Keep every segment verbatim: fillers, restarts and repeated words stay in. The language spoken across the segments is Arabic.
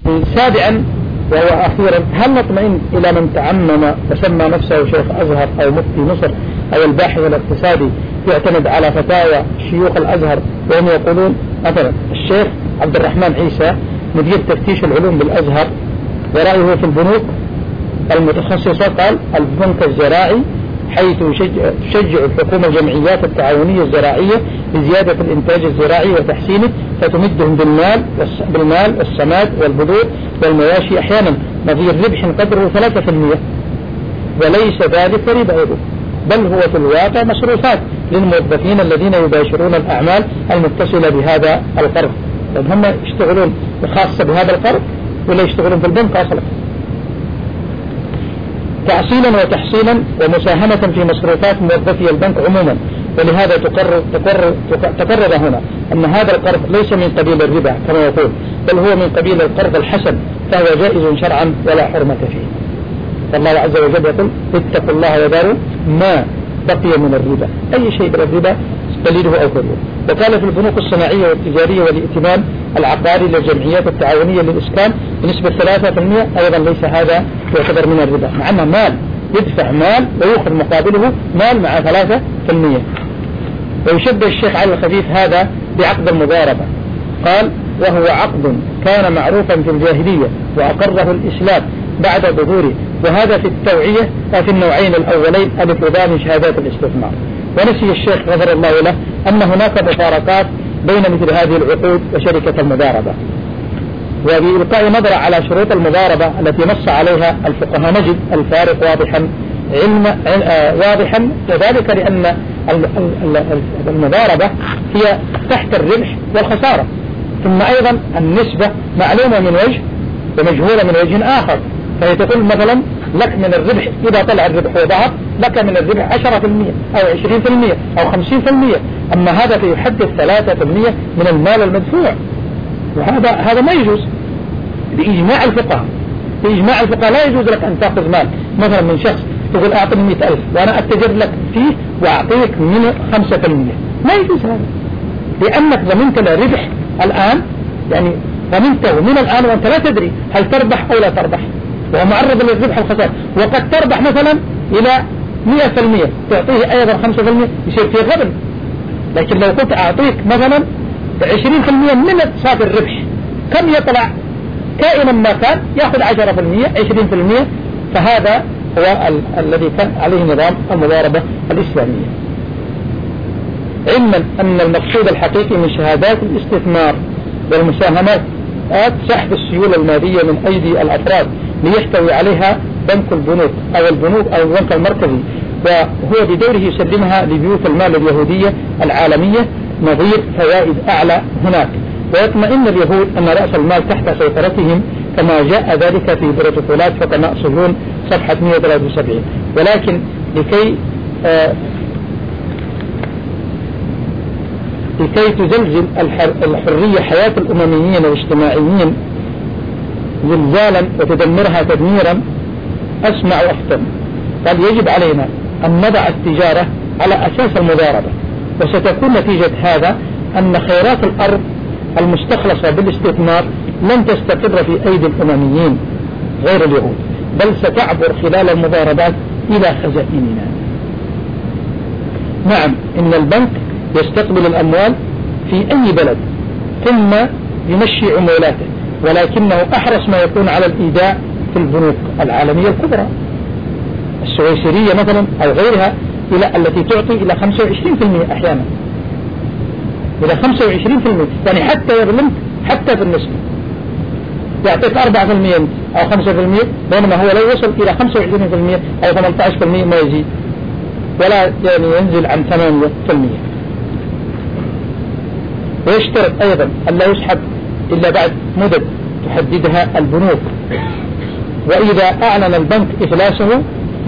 سابعا وهو أخيرا، هل نطمئن إلى من تعمم وسمى نفسه شيخ أزهر أو مفتي مصر أو الباحث الاقتصادي يعتمد على فتاوى شيوخ الأزهر وهم يقولون مثلا الشيخ عبد الرحمن عيسى مدير تفتيش العلوم بالأزهر ورأيه في البنوك المتخصصة قال البنك الزراعي حيث تشجع الحكومة الجمعيات التعاونية الزراعية لزيادة الإنتاج الزراعي وتحسينه فتمدهم بالمال بالمال والسماد والبذور والمواشي أحيانا نظير ربح قدره ثلاثة في المئة وليس ذلك ربا بل هو في الواقع مصروفات للموظفين الذين يباشرون الأعمال المتصلة بهذا القرض. طيب هم يشتغلون خاصة بهذا القرض ولا يشتغلون في البنك أصلا؟ تعصيلا وتحصيلا ومساهمة في مصروفات موظفي البنك عموما. ولهذا تقرر, تقرر, تقرر هنا أن هذا القرض ليس من قبيل الربا كما يقول، بل هو من قبيل القرض الحسن، فهو جائز شرعا ولا حرمة فيه. فالله عز وجل يقول اتقوا الله وذروا ما بقي من الربا، أي شيء من الربا قليله أو كثيره. وقال في البنوك الصناعية والتجارية والائتمان العقاري للجمعيات التعاونية للإسكان بنسبة ثلاثة في المئة أيضا ليس هذا يعتبر من الربا، مع أنه مال يدفع مال ويأخذ مقابله مال مع ثلاثة في المئة. ويشبه الشيخ علي الخفيف هذا بعقد المضاربة، قال وهو عقد كان معروفا في الجاهلية وأقره الإسلام بعد ظهوره، وهذا في التوعية وفي النوعين الأولين الإفراد من شهادات الاستثمار. ونسي الشيخ غفر الله له أن هناك مفارقات بين مثل هذه العقود وشركة المضاربة. وبإلقاء نظرة على شروط المضاربة التي نص عليها الفقهاء نجد الفارق واضحا علم واضحا وذلك لأن المضاربة هي تحت الربح والخسارة، ثم أيضا النسبة معلومة من وجه ومجهولة من وجه آخر. فهي تقول مثلا لك من الربح إذا طلع الربح وظهر لك من الربح عشرة في المئة أو عشرين في المئة أو خمسين في المئة، أما هذا فيحدث ثلاثة في المئة من المال المدفوع، وهذا هذا ما يجوز بإجماع الفقهاء. بإجماع الفقهاء لا يجوز لك أن تأخذ مال مثلا من شخص تقول أعطني مئة ألف وأنا أتجر لك فيه وأعطيك من خمسة في المئة، ما يجوز هذا، لأنك ضمنت له ربح الآن، يعني ضمنته من الآن وأنت لا تدري هل تربح أو لا تربح، وهو معرض للربح والخسارة. وقد تربح مثلا إلى مئة في المئة تعطيه أيضا خمسة في المئة يصير فيه غبن. لكن لو كنت أعطيك مثلا عشرين في المئة من صافي الربح كم يطلع كائنا ما كان يأخذ عشرة في المئة عشرين في المئة، فهذا هو ال الذي كان عليه نظام المضاربة الإسلامية. علما أن المقصود الحقيقي من شهادات الاستثمار والمساهمات سحب السيولة المالية من أيدي الأفراد ليحتوي عليها بنك البنوك أو البنوك أو البنك المركزي، وهو بدوره يسلمها لبيوت المال اليهودية العالمية نظير فوائد أعلى هناك، ويطمئن اليهود أن رأس المال تحت سيطرتهم كما جاء ذلك في بروتوكولات فتناء صهيون صفحة مئة وثلاثة وسبعين. ولكن لكي آه لكي تزلزل الحرية حياة الأمميين والاجتماعيين زلزالا وتدمرها تدميرا أسمع وأختم، قال يجب علينا أن نضع التجارة على أساس المضاربة، وستكون نتيجة هذا أن خيرات الأرض المستخلصة بالاستثمار لن تستقر في أيدي الأمميين غير اليهود، بل ستعبر خلال المضاربات إلى خزائننا. نعم، إن البنك يستقبل الأموال في أي بلد ثم يمشي عمولاته، ولكنه أحرص ما يكون على الإيداع في البنوك العالمية الكبرى السويسرية مثلا أو غيرها، إلى التي تعطي إلى خمسة وعشرين في المئة أحيانا، إلى خمسة وعشرين في المئة، يعني حتى يظلمك حتى في النسبة، يعطيك أربعة في المئة أو خمسة في المئة، بينما هو لو وصل إلى خمسة وعشرين في المئة أو ثمانية عشر في المئة ما يزيد ولا يعني ينزل عن ثمانية في المئة. ويشترط أيضا أن لا يسحب إلا بعد مدد تحددها البنوك، وإذا أعلن البنك إفلاسه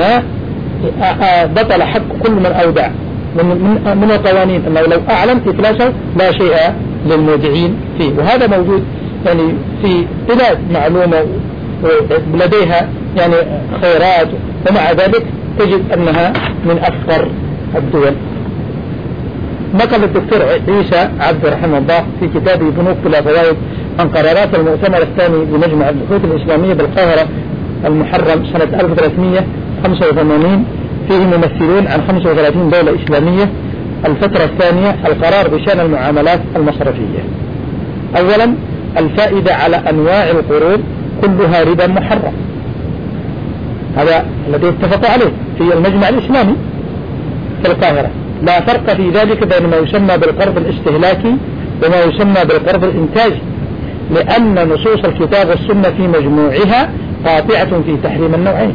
بطل حق كل من أودع. من, من القوانين أنه لو أعلن إفلاسه لا شيء للمودعين فيه، وهذا موجود يعني في بلاد معلومة ولديها يعني خيرات، ومع ذلك تجد أنها من أفقر الدول. نقل الدكتور عيسى عبد رحمه الله في كتابه بنوك بلا فوائد عن قرارات المؤتمر الثاني لمجمع البحوث الإسلامية بالقاهرة المحرم سنة ألف وثلاثمئة وخمسة وثمانين، فيه ممثلون عن خمسة وثلاثين دولة إسلامية. الفترة الثانية القرار بشأن المعاملات المصرفية. أولا الفائدة على أنواع القروض كلها ربا محرم، هذا الذي اتفقوا عليه في المجمع الإسلامي في القاهرة. لا فرق في ذلك بين ما يسمى بالقرض الاستهلاكي وما يسمى بالقرض الإنتاجي، لأن نصوص الكتاب والسنة في مجموعها قاطعة في تحريم النوعين.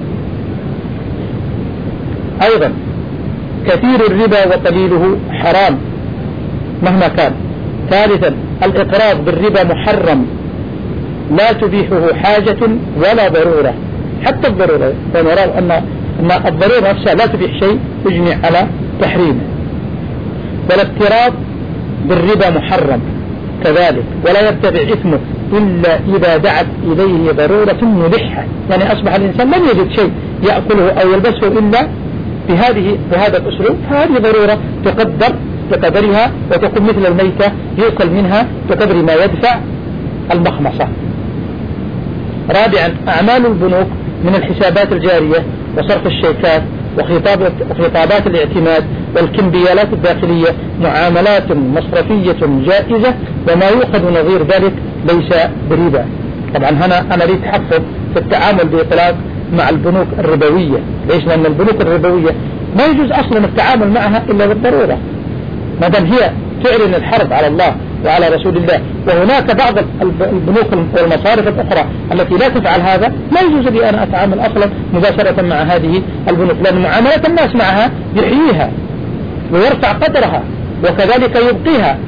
أيضا كثير الربا وقليله حرام مهما كان. ثالثا الإقراض بالربا محرم، لا تبيحه حاجة ولا ضرورة، حتى الضرورة فنرى أن أن الضرورة نفسها لا تبيح شيء تجني على تحريمه. والاقتراض بالربا محرم كذلك، ولا يرتفع إثمه إلا إذا دعت إليه ضرورة ملحة، يعني أصبح الإنسان لم يجد شيء يأكله أو يلبسه إلا بهذه بهذا الأسلوب، فهذه ضرورة تقدر بقدرها وتكون مثل الميتة يؤكل منها بقدر ما يدفع المخمصة. رابعا أعمال البنوك من الحسابات الجارية وصرف الشيكات وخطابات الاعتماد والكمبيالات الداخلية معاملات مصرفية جائزة، وما يؤخذ نظير ذلك ليس بربا. طبعا هنا أنا لي تحفظ في التعامل بإطلاق مع البنوك الربوية. ليش؟ لأن البنوك الربوية ما يجوز أصلا التعامل معها إلا بالضرورة، ما دام هي تعلن الحرب على الله وعلى رسول الله. وهناك بعض البنوك والمصارف الأخرى التي لا تفعل هذا، لا يجوز لي أن أتعامل أصلا مباشرة مع هذه البنوك، لأن معاملة الناس معها يحييها ويرفع قدرها وكذلك يبقيها.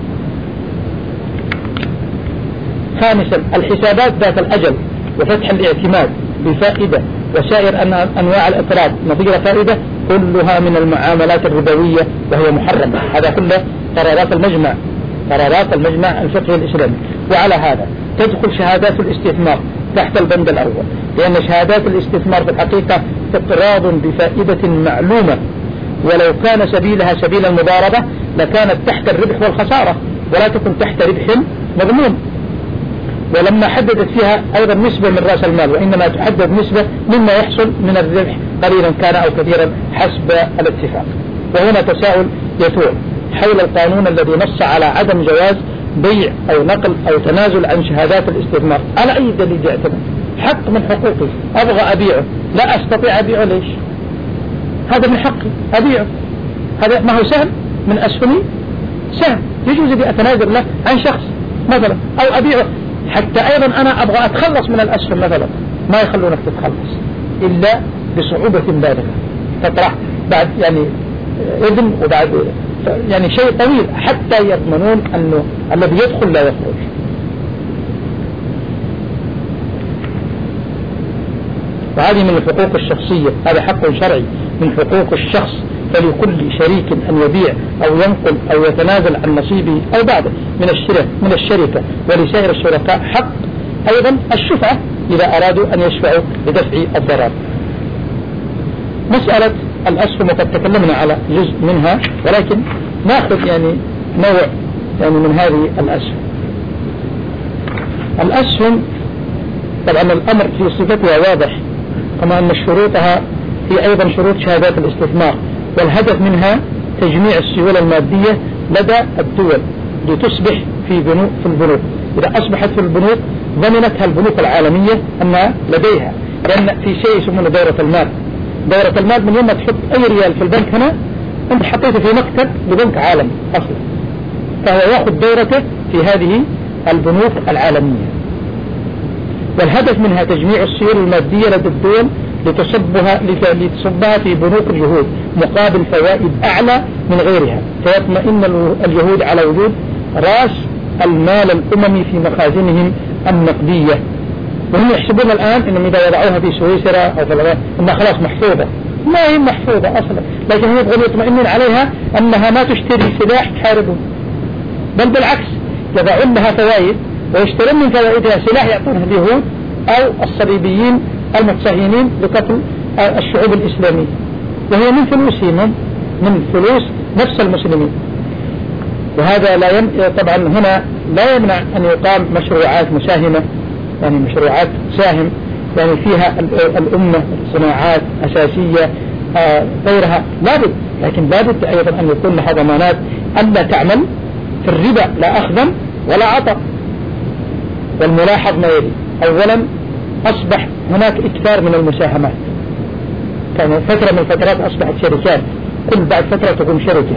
خامسا الحسابات ذات الأجل وفتح الاعتماد بفائدة وسائر أنواع الإقراض نظير فائدة كلها من المعاملات الربوية وهي محرمة. هذا كله قرارات المجمع قرارات المجمع الفقهي الإسلامي. وعلى هذا تدخل شهادات الاستثمار تحت البند الأول، لأن شهادات الاستثمار في الحقيقة إقراض بفائدة معلومة، ولو كان سبيلها سبيل المضاربة لكانت تحت الربح والخسارة ولا تكون تحت ربح مضمون. ولما حددت فيها أيضا نسبة من رأس المال، وإنما تحدد نسبة مما يحصل من الربح قليلا كان أو كثيرا حسب الاتفاق. وهنا تساؤل يثور حول القانون الذي نص على عدم جواز بيع أو نقل أو تنازل عن شهادات الاستثمار. على أي دليل يعتمد؟ حق من حقوقي، أبغى أبيعه لا أستطيع أبيعه، ليش؟ هذا من حقي أبيعه، هذا ما هو سهم من أسهمي، سهم يجوز لي أتنازل له عن شخص مثلا أو أبيعه. حتى أيضا أنا أبغى أتخلص من الأسهم مثلا، ما يخلونك تتخلص إلا بصعوبة بالغة، تطرح بعد يعني إذن وبعد يعني شيء طويل حتى يضمنون أنه الذي يدخل لا يخرج. وهذه من الحقوق الشخصية، هذا حق شرعي من حقوق الشخص، فلكل شريك أن يبيع أو ينقل أو يتنازل عن نصيبه أو بعضه من الشركة من الشركة ولسائر الشركاء حق. أيضا الشفعة إذا أرادوا أن يشفعوا لدفع الضرر. مسألة الأسهم وقد تكلمنا على جزء منها، ولكن نأخذ يعني نوع يعني من هذه الأسهم. الأسهم طبعا الأمر في صفتها واضح، كما أن شروطها هي أيضا شروط شهادات الاستثمار، والهدف منها تجميع السيولة المادية لدى الدول لتصبح في بنوك في البنوك. إذا أصبحت في البنوك ضمنتها البنوك العالمية أنها لديها، لأن في شيء يسمونه دورة المال. دورة المال من يوم ما تحط أي ريال في البنك هنا أنت حطيته في مكتب لبنك عالمي أصلا، فهو يأخذ دورته في هذه البنوك العالمية. والهدف منها تجميع السيولة المادية لدى الدول لتصبها لتصبها في بنوك اليهود مقابل فوائد أعلى من غيرها، فيطمئن اليهود على وجود رأس المال الأممي في مخازنهم النقدية. وهم يحسبون الآن إنهم إذا وضعوها في سويسرا أو في الغرب إنها خلاص محفوظة. ما هي محفوظة أصلا، لكن هم يبغون يطمئنون عليها أنها ما تشتري سلاح تحاربهم، بل بالعكس يضعون لها فوائد ويشترون من فوائدها سلاح يعطونها اليهود أو الصليبيين المتصهينين لقتل الشعوب الإسلامية، وهي من فلوسهم من فلوس نفس المسلمين. وهذا لا يم... طبعا هنا لا يمنع أن يقام مشروعات مساهمة، يعني مشروعات ساهم يعني فيها الأمة صناعات أساسية آه غيرها لابد، لكن لابد أيضا أن يكون لها ضمانات ألا تعمل في الربا لا أخذا ولا عطا. والملاحظ ما يلي: أولا أصبح هناك إكثار من المساهمات، كان فترة من الفترات أصبحت شركات كل بعد فترة تقوم شركة،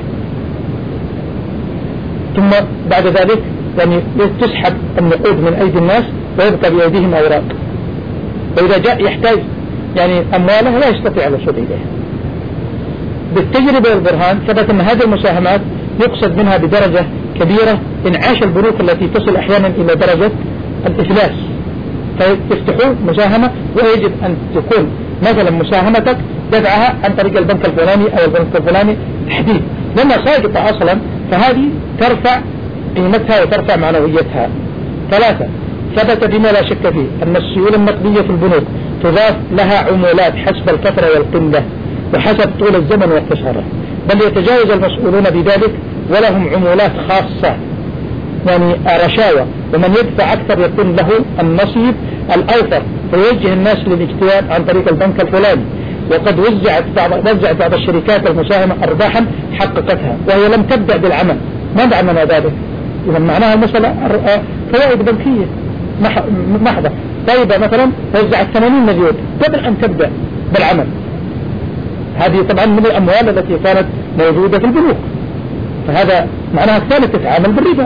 ثم بعد ذلك يعني تسحب النقود من أيدي الناس ويبقى بأيديهم أوراق، وإذا جاء يحتاج يعني أمواله لا يستطيع الوصول إليها. بالتجربة والبرهان ثبت أن هذه المساهمات يقصد منها بدرجة كبيرة انعاش البنوك التي تصل أحيانا إلى درجة الإفلاس، فيفتحون مساهمة ويجب أن تكون مثلا مساهمتك دفعها عن طريق البنك الفلاني أو البنك الفلاني تحديد، لما ساقطة أصلا فهذه ترفع قيمتها وترفع معنويتها. ثلاثة: ثبت بما لا شك فيه أن السيولة النقدية في البنوك تضاف لها عمولات حسب الكثرة والقلة وحسب طول الزمن واختصاره، بل يتجاوز المسؤولون بذلك ولهم عمولات خاصة يعني رشاوى، ومن يدفع أكثر يكون له النصيب الأوفر فيوجه الناس للاكتواب عن طريق البنك الفلاني. وقد وزعت بعض وزعت بعض الشركات المساهمة أرباحا حققتها وهي لم تبدأ بالعمل. ما معنى ذلك؟ إذا معناها المسألة فوائد بنكية محضة. طيبة مثلا وزعت ثمانين مليون قبل أن تبدأ بالعمل، هذه طبعا من الأموال التي كانت موجودة في البنوك، فهذا معناها كانت تتعامل بالربا.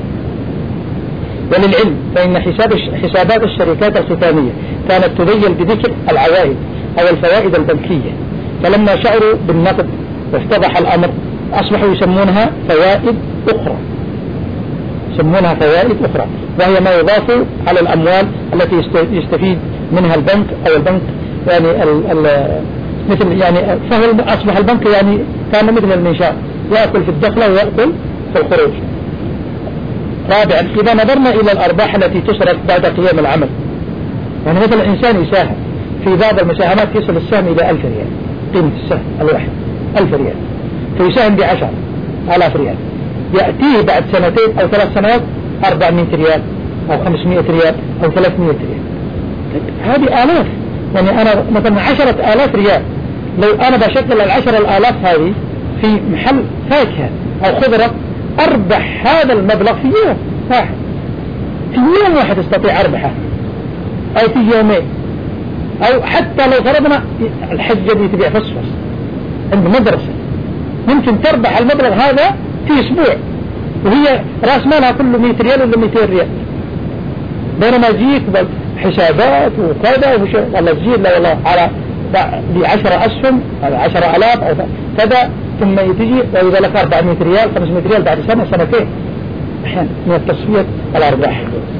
وللعلم فإن حساب حسابات الشركات الختامية كانت تبين بذكر العوائد أو الفوائد البنكية، فلما شعروا بالنقد وافتضح الأمر أصبحوا يسمونها فوائد أخرى يسمونها فوائد أخرى وهي ما يضاف على الأموال التي يستفيد منها البنك أو البنك يعني ال ال مثل يعني فهو أصبح البنك يعني كان مثل المنشار يأكل في الدخل ويأكل في الخروج. رابعا: إذا نظرنا إلى الأرباح التي تصرف بعد قيام العمل، يعني مثل الإنسان يساهم في بعض المساهمات يصل السهم إلى ألف ريال، قيمة السهم الواحد ألف ريال، فيساهم بعشر آلاف ريال، يأتيه بعد سنتين أو ثلاث سنوات أربعمائة ريال أو خمسمائة ريال أو ثلاثمائة ريال. هذه آلاف، يعني أنا مثلا عشرة آلاف ريال لو أنا بشكل العشر الآلاف هذه في محل فاكهة أو خضرة أربح هذا المبلغ في يوم واحد، في يوم واحد استطيع أربحه أو في يومين، أو حتى لو فرضنا الحجة دي تبيع فصفص عند مدرسة ممكن تربح المبلغ هذا في أسبوع وهي رأس مالها كله مئة ريال ولا مئتين ريال، بينما يجيك حسابات وكذا والله تجيب لا والله على بعشرة أسهم على عشرة ألاف أو كذا، ثم يتجي وإذا لك أربعمائة ريال خمسمائة ريال بعد سنة سنتين أحيانا من التصفية الأرباح.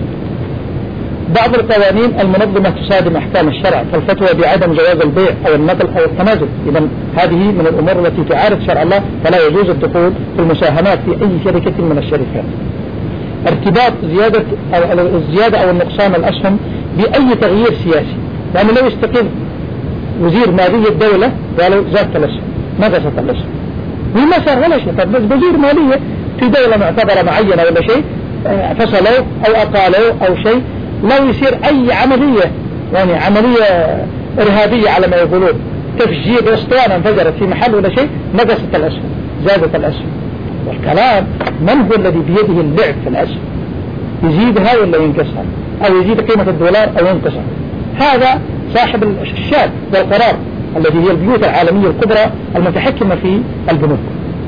بعض القوانين المنظمة تصادم أحكام الشرع كالفتوى بعدم جواز البيع أو النقل أو التنازل، إذا هذه من الأمور التي تعارض شرع الله، فلا يجوز الدخول في المساهمات في أي شركة من الشركات. ارتباط زيادة أو الزيادة أو النقصان الأسهم بأي تغيير سياسي، يعني لو استقل وزير مالية الدولة قالوا زادت الأسهم نقصت الأسهم وما صار ولا شيء، طب وزير مالية في دولة معتبرة معينة ولا شيء فصلوا أو أقالوا أو شيء، لو يصير أي عملية يعني عملية إرهابية على ما يقولون، تفجير اسطوانة انفجرت في محل ولا شيء نقصت الأسهم زادت الأسهم. والكلام من هو الذي بيده اللعب في الأسهم، يزيدها ولا ينقصها أو يزيد قيمة الدولار أو ينقصها؟ هذا صاحب الشاب والقرار الذي هي البيوت العالمية الكبرى المتحكمة في البنوك.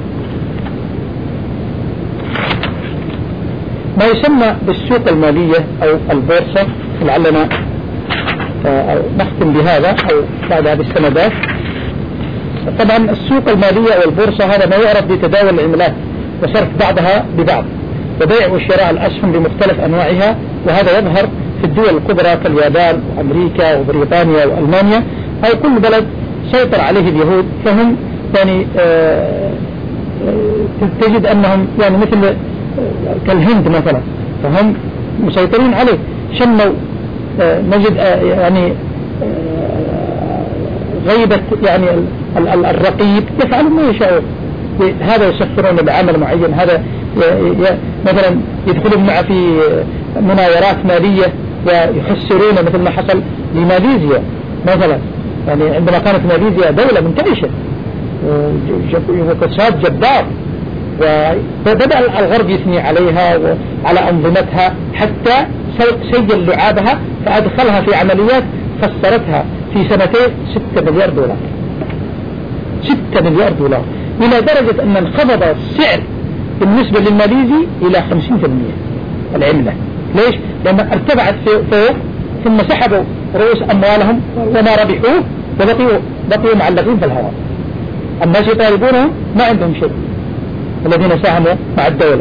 ما يسمى بالسوق المالية أو البورصة، لعلنا نختم بهذا أو بعد هذه السندات. طبعا السوق المالية أو البورصة هذا ما يعرف بتداول العملات وصرف بعضها ببعض وبيع وشراء الأسهم بمختلف أنواعها، وهذا يظهر في الدول الكبرى كاليابان وأمريكا وبريطانيا وألمانيا أو كل بلد سيطر عليه اليهود، فهم يعني آه تجد أنهم يعني مثل كالهند مثلا فهم مسيطرين عليه. شموا آه نجد آه يعني آه غيبة يعني الرقيب يفعلون ما يشاءون، هذا يسخرون بعمل معين، هذا مثلا يدخلون معه في مناورات مالية ويخسرون مثل ما حصل لماليزيا مثلا. يعني عندما كانت ماليزيا دولة منتعشة واقتصاد جبار، وبدأ الغرب يثني عليها وعلى أنظمتها حتى سجل لعابها فأدخلها في عمليات خسرتها في سنتين ستة مليار دولار ستة مليار دولار، إلى درجة أن انخفض السعر بالنسبة للماليزي إلى خمسين بالمئة العملة. ليش؟ لأن ارتفعت فوق ثم سحبوا رؤوس أموالهم وما ربحوه وبقيوا بقيوا معلقين في الهواء. الناس يطالبونهم ما عندهم شيء الذين ساهموا مع الدولة.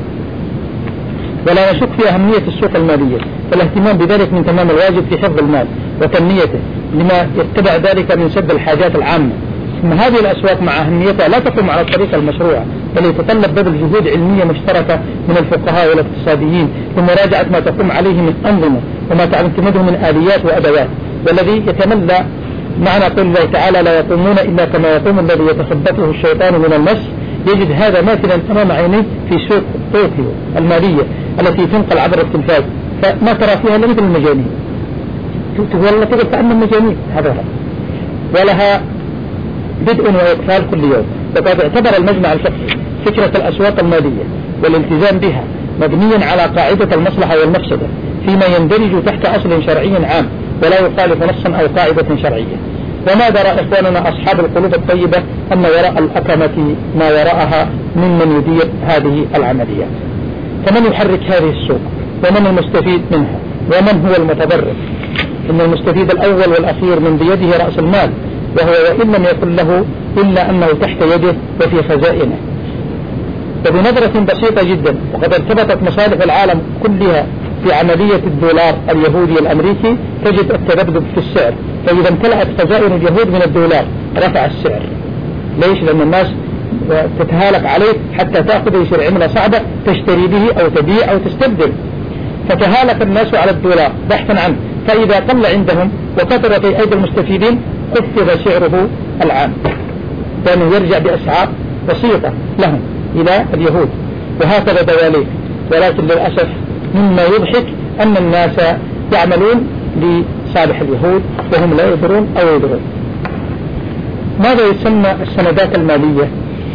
ولا نشك في أهمية السوق المالية، فالاهتمام بذلك من تمام الواجب في حفظ المال وتنميته لما يتبع ذلك من سد الحاجات العامة. ثم هذه الأسواق مع أهميتها لا تقوم على الطريقة المشروعة، بل يتطلب بذل جهود علمية مشتركة من الفقهاء والاقتصاديين لمراجعة ما تقوم عليه من أنظمة وما تعتمده من آليات وأدوات، والذي يتملى معنى قول الله تعالى: لا يقومون إلا كما يقوم الذي يتخبطه الشيطان من المس. يجد هذا ماثلا أمام عينيه في سوق طوكيو المالية التي تنقل عبر التلفاز، فما ترى فيها إلا مثل المجانين، والله تقول كأنهم مجانين هذا، ولها بدء وإقفال كل يوم. وقد اعتبر المجمع الفقهي فكرة الأسواق المالية والالتزام بها مبنيا على قاعدة المصلحة والمفسدة فيما يندرج تحت أصل شرعي عام ولا يخالف نصا أو قاعدة شرعية. وما درى إخواننا أصحاب القلوب الطيبة أن وراء الأكمة ما وراءها ممن يدير هذه العمليات. فمن يحرك هذه السوق؟ ومن المستفيد منها؟ ومن هو المتضرر؟ إن المستفيد الأول والأخير من بيده رأس المال، وهو وإن لم يكن له إلا أنه تحت يده وفي خزائنه. وبنظرة بسيطة جدا، وقد ارتبطت مصالح العالم كلها في عملية الدولار اليهودي الأمريكي، تجد التذبذب في السعر. فإذا امتلأت خزائن اليهود من الدولار رفع السعر. ليش؟ لأن الناس تتهالك عليه حتى تأخذ يصير عملة صعبة تشتري به أو تبيع أو تستبدل، فتهالك الناس على الدولار بحثا عنه. فإذا قل عندهم وكثر في أيدي المستفيدين خفض سعره العام، لأنه يرجع بأسعار بسيطة لهم إلى اليهود، وهكذا دواليك. ولكن للأسف مما يضحك أن الناس يعملون لصالح اليهود وهم لا يدرون أو يدرون. ماذا يسمى السندات المالية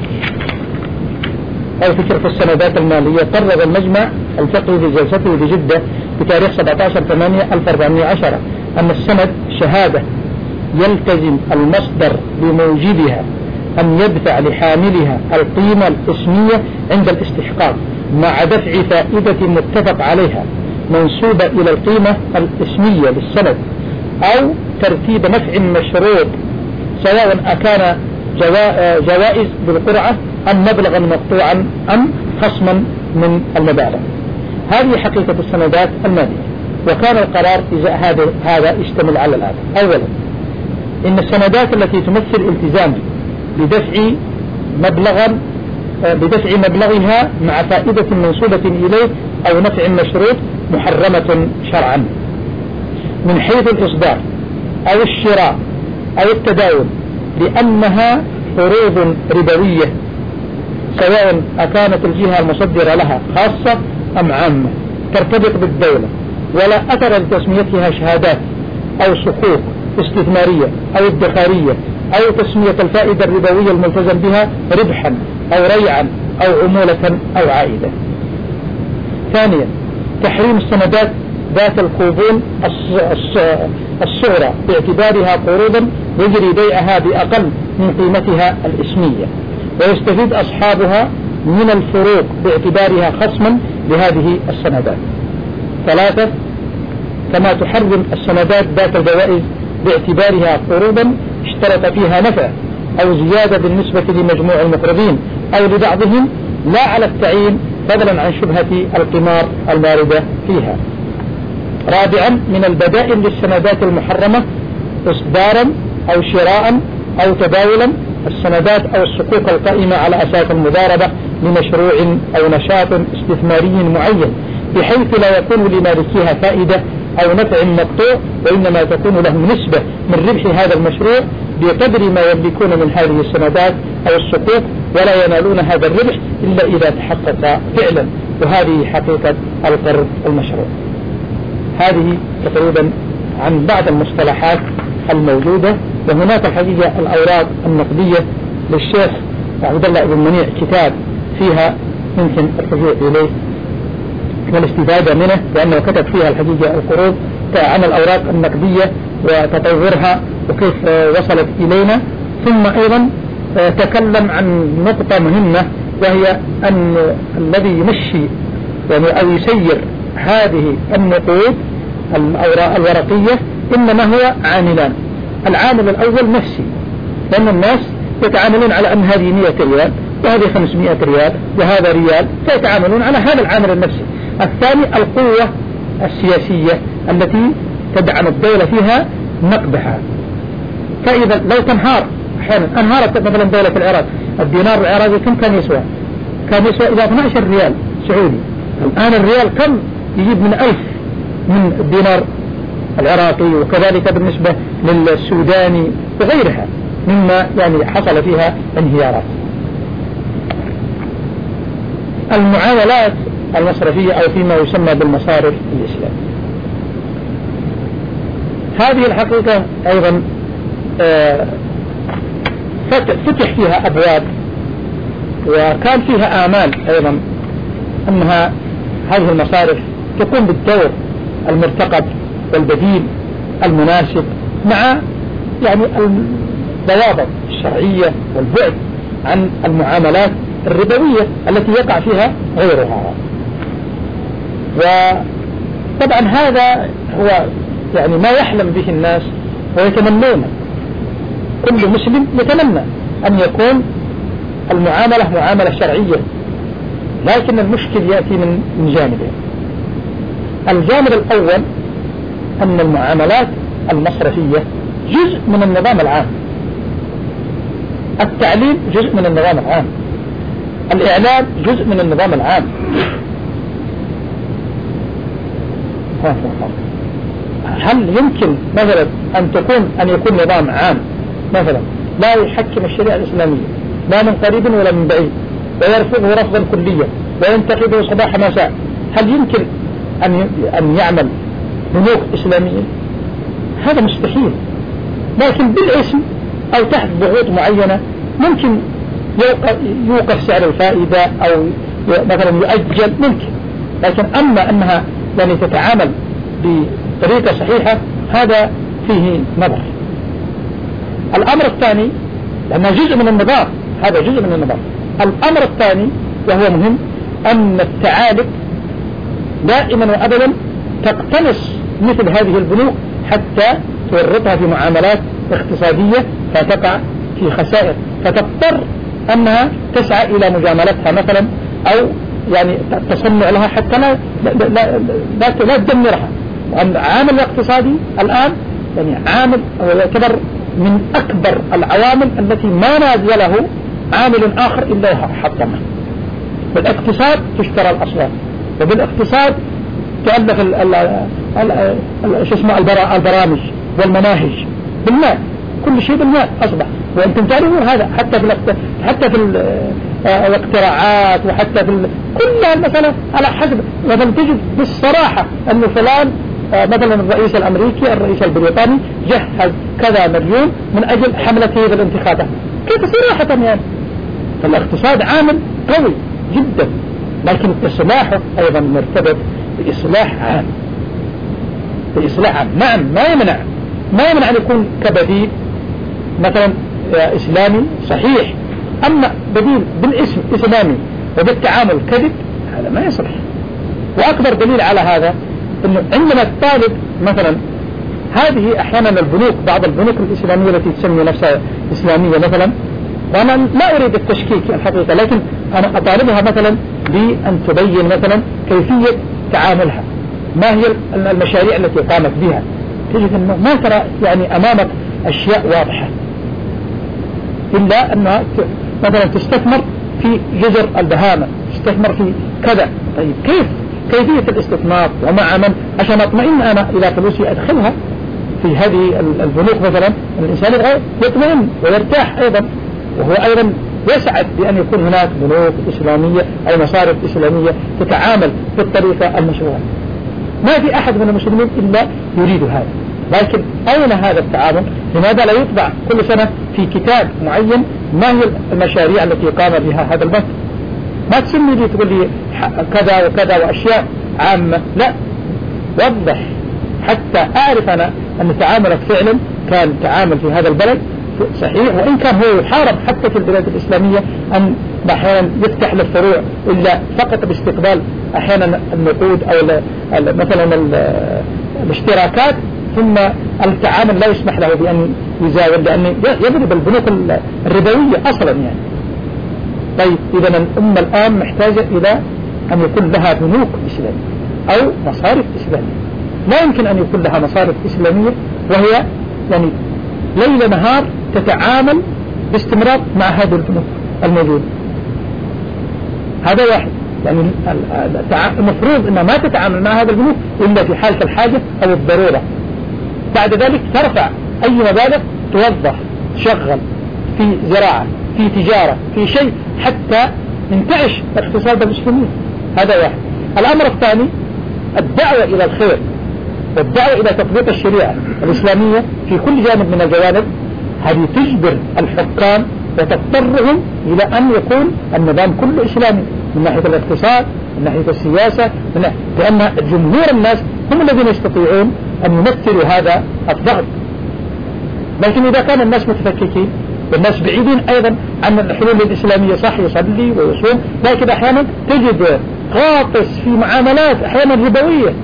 أو فكرة السندات المالية؟ قرر المجمع الفقهي في جلسته بجدة بتاريخ سبعة عشر ثمانية ألف وأربعمائة وعشرة أن السند شهادة يلتزم المصدر بموجبها أن يدفع لحاملها القيمة الاسمية عند الاستحقاق مع دفع فائدة متفق عليها منسوبة إلى القيمة الاسمية للسند، أو ترتيب نفع مشروط سواء أكان جوائز بالقرعة أم مبلغا مقطوعا أم خصما من المبالغ. هذه حقيقة السندات المالية. وكان القرار إذا هذا هذا يشتمل على الآتي: أولا، إن السندات التي تمثل التزاما بدفع مبلغا بدفع مبلغها مع فائدة منسوبة إليه أو نفع مشروط محرمة شرعا من حيث الإصدار أو الشراء أو التداول، لأنها قروض ربوية سواء أكانت الجهة المصدرة لها خاصة أم عامة ترتبط بالدولة، ولا أثر لتسميتها شهادات أو صكوك استثمارية أو ادخارية، أو تسمية الفائدة الربوية الملتزم بها ربحا أو ريعا أو عمولة أو عائدة. ثانيا، تحريم السندات ذات الكوبون الصغرى باعتبارها قروضا يجري بيعها بأقل من قيمتها الاسمية، ويستفيد أصحابها من الفروق باعتبارها خصما لهذه السندات. ثلاثة، كما تحرم السندات ذات الجوائز باعتبارها قروضا اشترط فيها نفع أو زيادة بالنسبة لمجموع المقرضين أو لبعضهم لا على التعيين فضلا عن شبهة القمار الواردة فيها. رابعا، من البدائل للسندات المحرمة إصدارا أو شراء أو تداولا السندات أو الصكوك القائمة على أساس المضاربة لمشروع أو نشاط استثماري معين، بحيث لا يكون لمالكيها فائدة أو نفع مقطوع، وإنما تكون لهم نسبة من ربح هذا المشروع بقدر ما يملكون من هذه السندات أو الصكوك، ولا ينالون هذا الربح إلا إذا تحقق فعلا، وهذه حقيقة القرض المشروع. هذه تقريبا عن بعض المصطلحات الموجودة. وهناك الحقيقة الأوراق النقدية للشيخ عبد الله بن منيع كتاب فيها يمكن الرجوع إليه والاستفادة منه، لأنه كتب فيها الحقيقة القروض عن الأوراق النقدية وتطورها وكيف وصلت إلينا. ثم أيضا تكلم عن نقطة مهمة، وهي أن الذي يمشي يعني أو يسير هذه النقود الأوراق الورقية إنما هو عاملان. العامل الأول نفسي، لأن الناس يتعاملون على أن هذه مئة ريال وهذه خمسمائة ريال وهذا ريال، فيتعاملون على هذا العامل النفسي. الثاني القوة السياسية التي تدعم الدولة فيها نقدها. فإذا لو تنهار أحيانا انهارت مثلا دولة العراق، الدينار العراقي كم كان يسوى؟ كان يسوى إلى اثني عشر ريال سعودي. الآن الريال كم يجيب من ألف من الدينار العراقي، وكذلك بالنسبة للسوداني وغيرها مما يعني حصل فيها انهيارات. المعاملات المصرفية أو فيما يسمى بالمصارف الإسلامية، هذه الحقيقة أيضا فتح فيها أبواب، وكان فيها آمال أيضا أنها هذه المصارف تقوم بالدور المرتقب والبديل المناسب مع يعني الضوابط الشرعية والبعد عن المعاملات الربوية التي يقع فيها غيرها. وطبعا هذا هو يعني ما يحلم به الناس ويتمنون، كل مسلم يتمنى أن يكون المعاملة معاملة شرعية، لكن المشكل يأتي من جانبين. الجانب الأول أن المعاملات المصرفية جزء من النظام العام، التعليم جزء من النظام العام، الإعلام جزء من النظام العام. هل يمكن مثلا أن تكون أن يكون نظام عام مثلا لا يحكم الشريعة الإسلامية لا من قريب ولا من بعيد، ويرفضه رفضا كليا وينتقده صباح مساء، هل يمكن أن أن يعمل بنوك إسلامية؟ هذا مستحيل. لكن بالاسم أو تحت ضغوط معينة ممكن يوقف سعر الفائدة أو مثلا يؤجل ممكن، لكن أما أنها يعني تتعامل بطريقة صحيحة هذا فيه نظر. الأمر الثاني، لأنه جزء من النظام، هذا جزء من النظام. الأمر الثاني وهو مهم أن الثعالب دائما وأبدا تقتنص مثل هذه البنوك حتى تورطها في معاملات اقتصادية فتقع في خسائر، فتضطر أنها تسعى إلى مجاملتها مثلا أو يعني تصنع لها حتى لا لا لا, لا, لا تدمرها. العامل الاقتصادي الآن يعني عامل يعتبر من أكبر العوامل التي ما نازله عامل آخر إلا يحطمه. بالاقتصاد تشترى الأصوات، وبالاقتصاد تؤلف البرامج والمناهج بالمال، كل شيء بالمال أصبح. وأنتم تعرفون هذا حتى في حتى في الاختراعات وحتى في كلها المسألة على حسب. مثلا تجد بالصراحة أن فلان مثلا الرئيس الأمريكي الرئيس البريطاني جهز كذا مليون من أجل حملته بالانتخابات، كيف صراحة يعني. فالاقتصاد عامل قوي جدا، لكن إصلاحه أيضا مرتبط بإصلاح عام، بإصلاح عام. نعم ما يمنع ما يمنع أن يكون كبديل مثلا إسلامي صحيح، أما بديل بالاسم إسلامي وبالتعامل كذب هذا ما يصلح. وأكبر دليل على هذا أنه عندما الطالب مثلا هذه أحيانا البنوك، بعض البنوك الإسلامية التي تسمي نفسها إسلامية مثلا، وأنا لا أريد التشكيك الحقيقة، لكن أنا أطالبها مثلا بأن تبين مثلا كيفية تعاملها، ما هي المشاريع التي قامت بها. تجد أنه ما ترى يعني أمامك أشياء واضحة، إلا أنها مثلا تستثمر في جزر البهامة، تستثمر في كذا. طيب كيف كيفية الاستثمار ومع من عشان أطمئن أنا إلى فلوسي أدخلها في هذه البنوك مثلا. الإنسان يطمئن ويرتاح أيضا، وهو أيضا يسعد بأن يكون هناك بنوك إسلامية أو مصارف إسلامية تتعامل بالطريقة المشروعة. ما في أحد من المسلمين إلا يريد هذا، لكن أين هذا التعامل؟ لماذا لا يطبع كل سنة في كتاب معين ما هي المشاريع التي قام بها هذا البنك؟ ما تسمي لي تقول لي كذا وكذا وأشياء عامة، لا، وضح حتى أعرف أنا أن تعاملك فعلا كان تعامل في هذا البلد صحيح، وإن كان هو يحارب حتى في البلاد الإسلامية أن أحيانا يفتح للفروع إلا فقط باستقبال أحيانا النقود أو مثلا الاشتراكات، ثم التعامل لا يسمح له بأن يزاول لأن يضرب البنوك الربوية أصلا يعني. طيب إذا الأمة الآن محتاجة إلى أن يكون لها بنوك إسلامية أو مصارف إسلامية. لا يمكن أن يكون لها مصارف إسلامية وهي يعني ليل نهار تتعامل باستمرار مع هذه البنوك الموجودة. هذا واحد، يعني المفروض أنها ما تتعامل مع هذا البنوك إلا في حالة الحاجة أو الضرورة. بعد ذلك ترفع أي مبالغ توظف تشغل في زراعة في تجارة في شيء حتى ينتعش اقتصاد المسلمين. هذا واحد. الأمر الثاني الدعوة إلى الخير والدعوة إلى تطبيق الشريعة الإسلامية في كل جانب من الجوانب. هذه تجبر الحكام وتضطرهم إلى أن يكون النظام كله إسلامي من ناحية الاقتصاد من ناحية السياسة من ناحية، لأن جمهور الناس هم الذين يستطيعون أن يمثلوا هذا الضغط. لكن إذا كان الناس متفككين والناس بعيدين أيضا عن الحلول الإسلامية، صح يصلي ويصوم لكن أحيانا تجد غاطس في معاملات أحيانا ربوية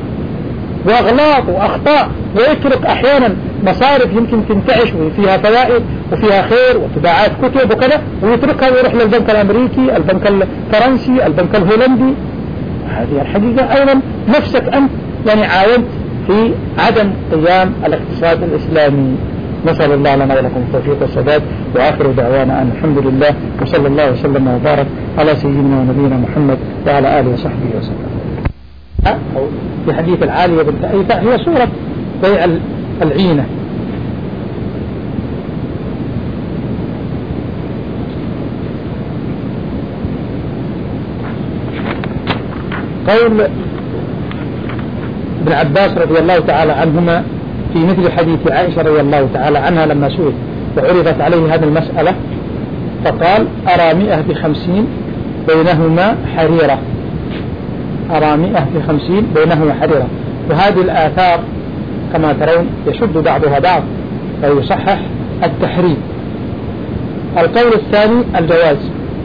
وأغلاط وأخطاء، ويترك أحيانا مصارف يمكن تنتعش وفيها فوائد وفيها خير وتباعات كتب وكذا، ويتركها ويروح للبنك الأمريكي البنك الفرنسي البنك الهولندي. هذه الحقيقة أيضا نفسك أنت يعني عاونت في عدم قيام الاقتصاد الإسلامي. نسأل الله لنا ولكم التوفيق والسداد، وآخر دعوانا أن الحمد لله وصلى الله وسلم وبارك على سيدنا ونبينا محمد وعلى آله وصحبه وسلم. في حديث العالية بنت أيفا هي صورة بيع العينة. قول ابن عباس رضي الله تعالى عنهما في مثل حديث عائشة رضي الله تعالى عنها لما سئل وعرضت عليه هذه المسألة فقال أرى مئة بخمسين بينهما حريرة، أرى مئة بخمسين بينهما حريرة. وهذه الآثار كما ترون يشد بعضها بعض ويصحح التحريم. القول الثاني الجواز،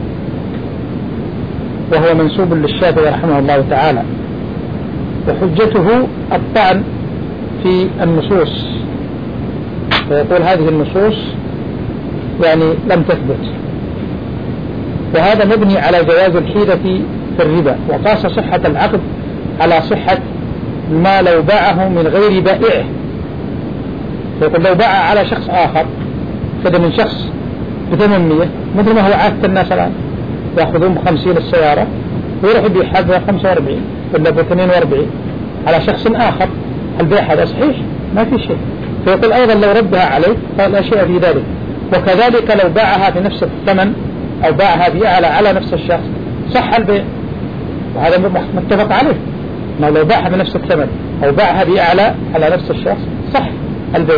وهو منسوب للشافعي رحمه الله تعالى، وحجته الطعن في النصوص، فيقول هذه النصوص يعني لم تثبت، وهذا مبني على جواز الحيلة في الربا، وقاس صحة العقد على صحة ما لو باعه من غير بائعه. فيقول لو باع على شخص آخر كذا من شخص بثمانمية مثل ما هو عادة الناس الآن يأخذون بخمسين السيارة ويروح يبيعها بخمسة واربعين ولا باثنين واربعين على شخص آخر، البيع هذا صحيح ما في شيء. فيقول أيضا لو ردها عليه فلا شيء في ذلك. وكذلك لو باعها بنفس الثمن أو باعها بأعلى على نفس الشخص صح البيع، وهذا متفق عليه. ما لو باعها بنفس الثمن أو باعها بأعلى على نفس الشخص صح البيع.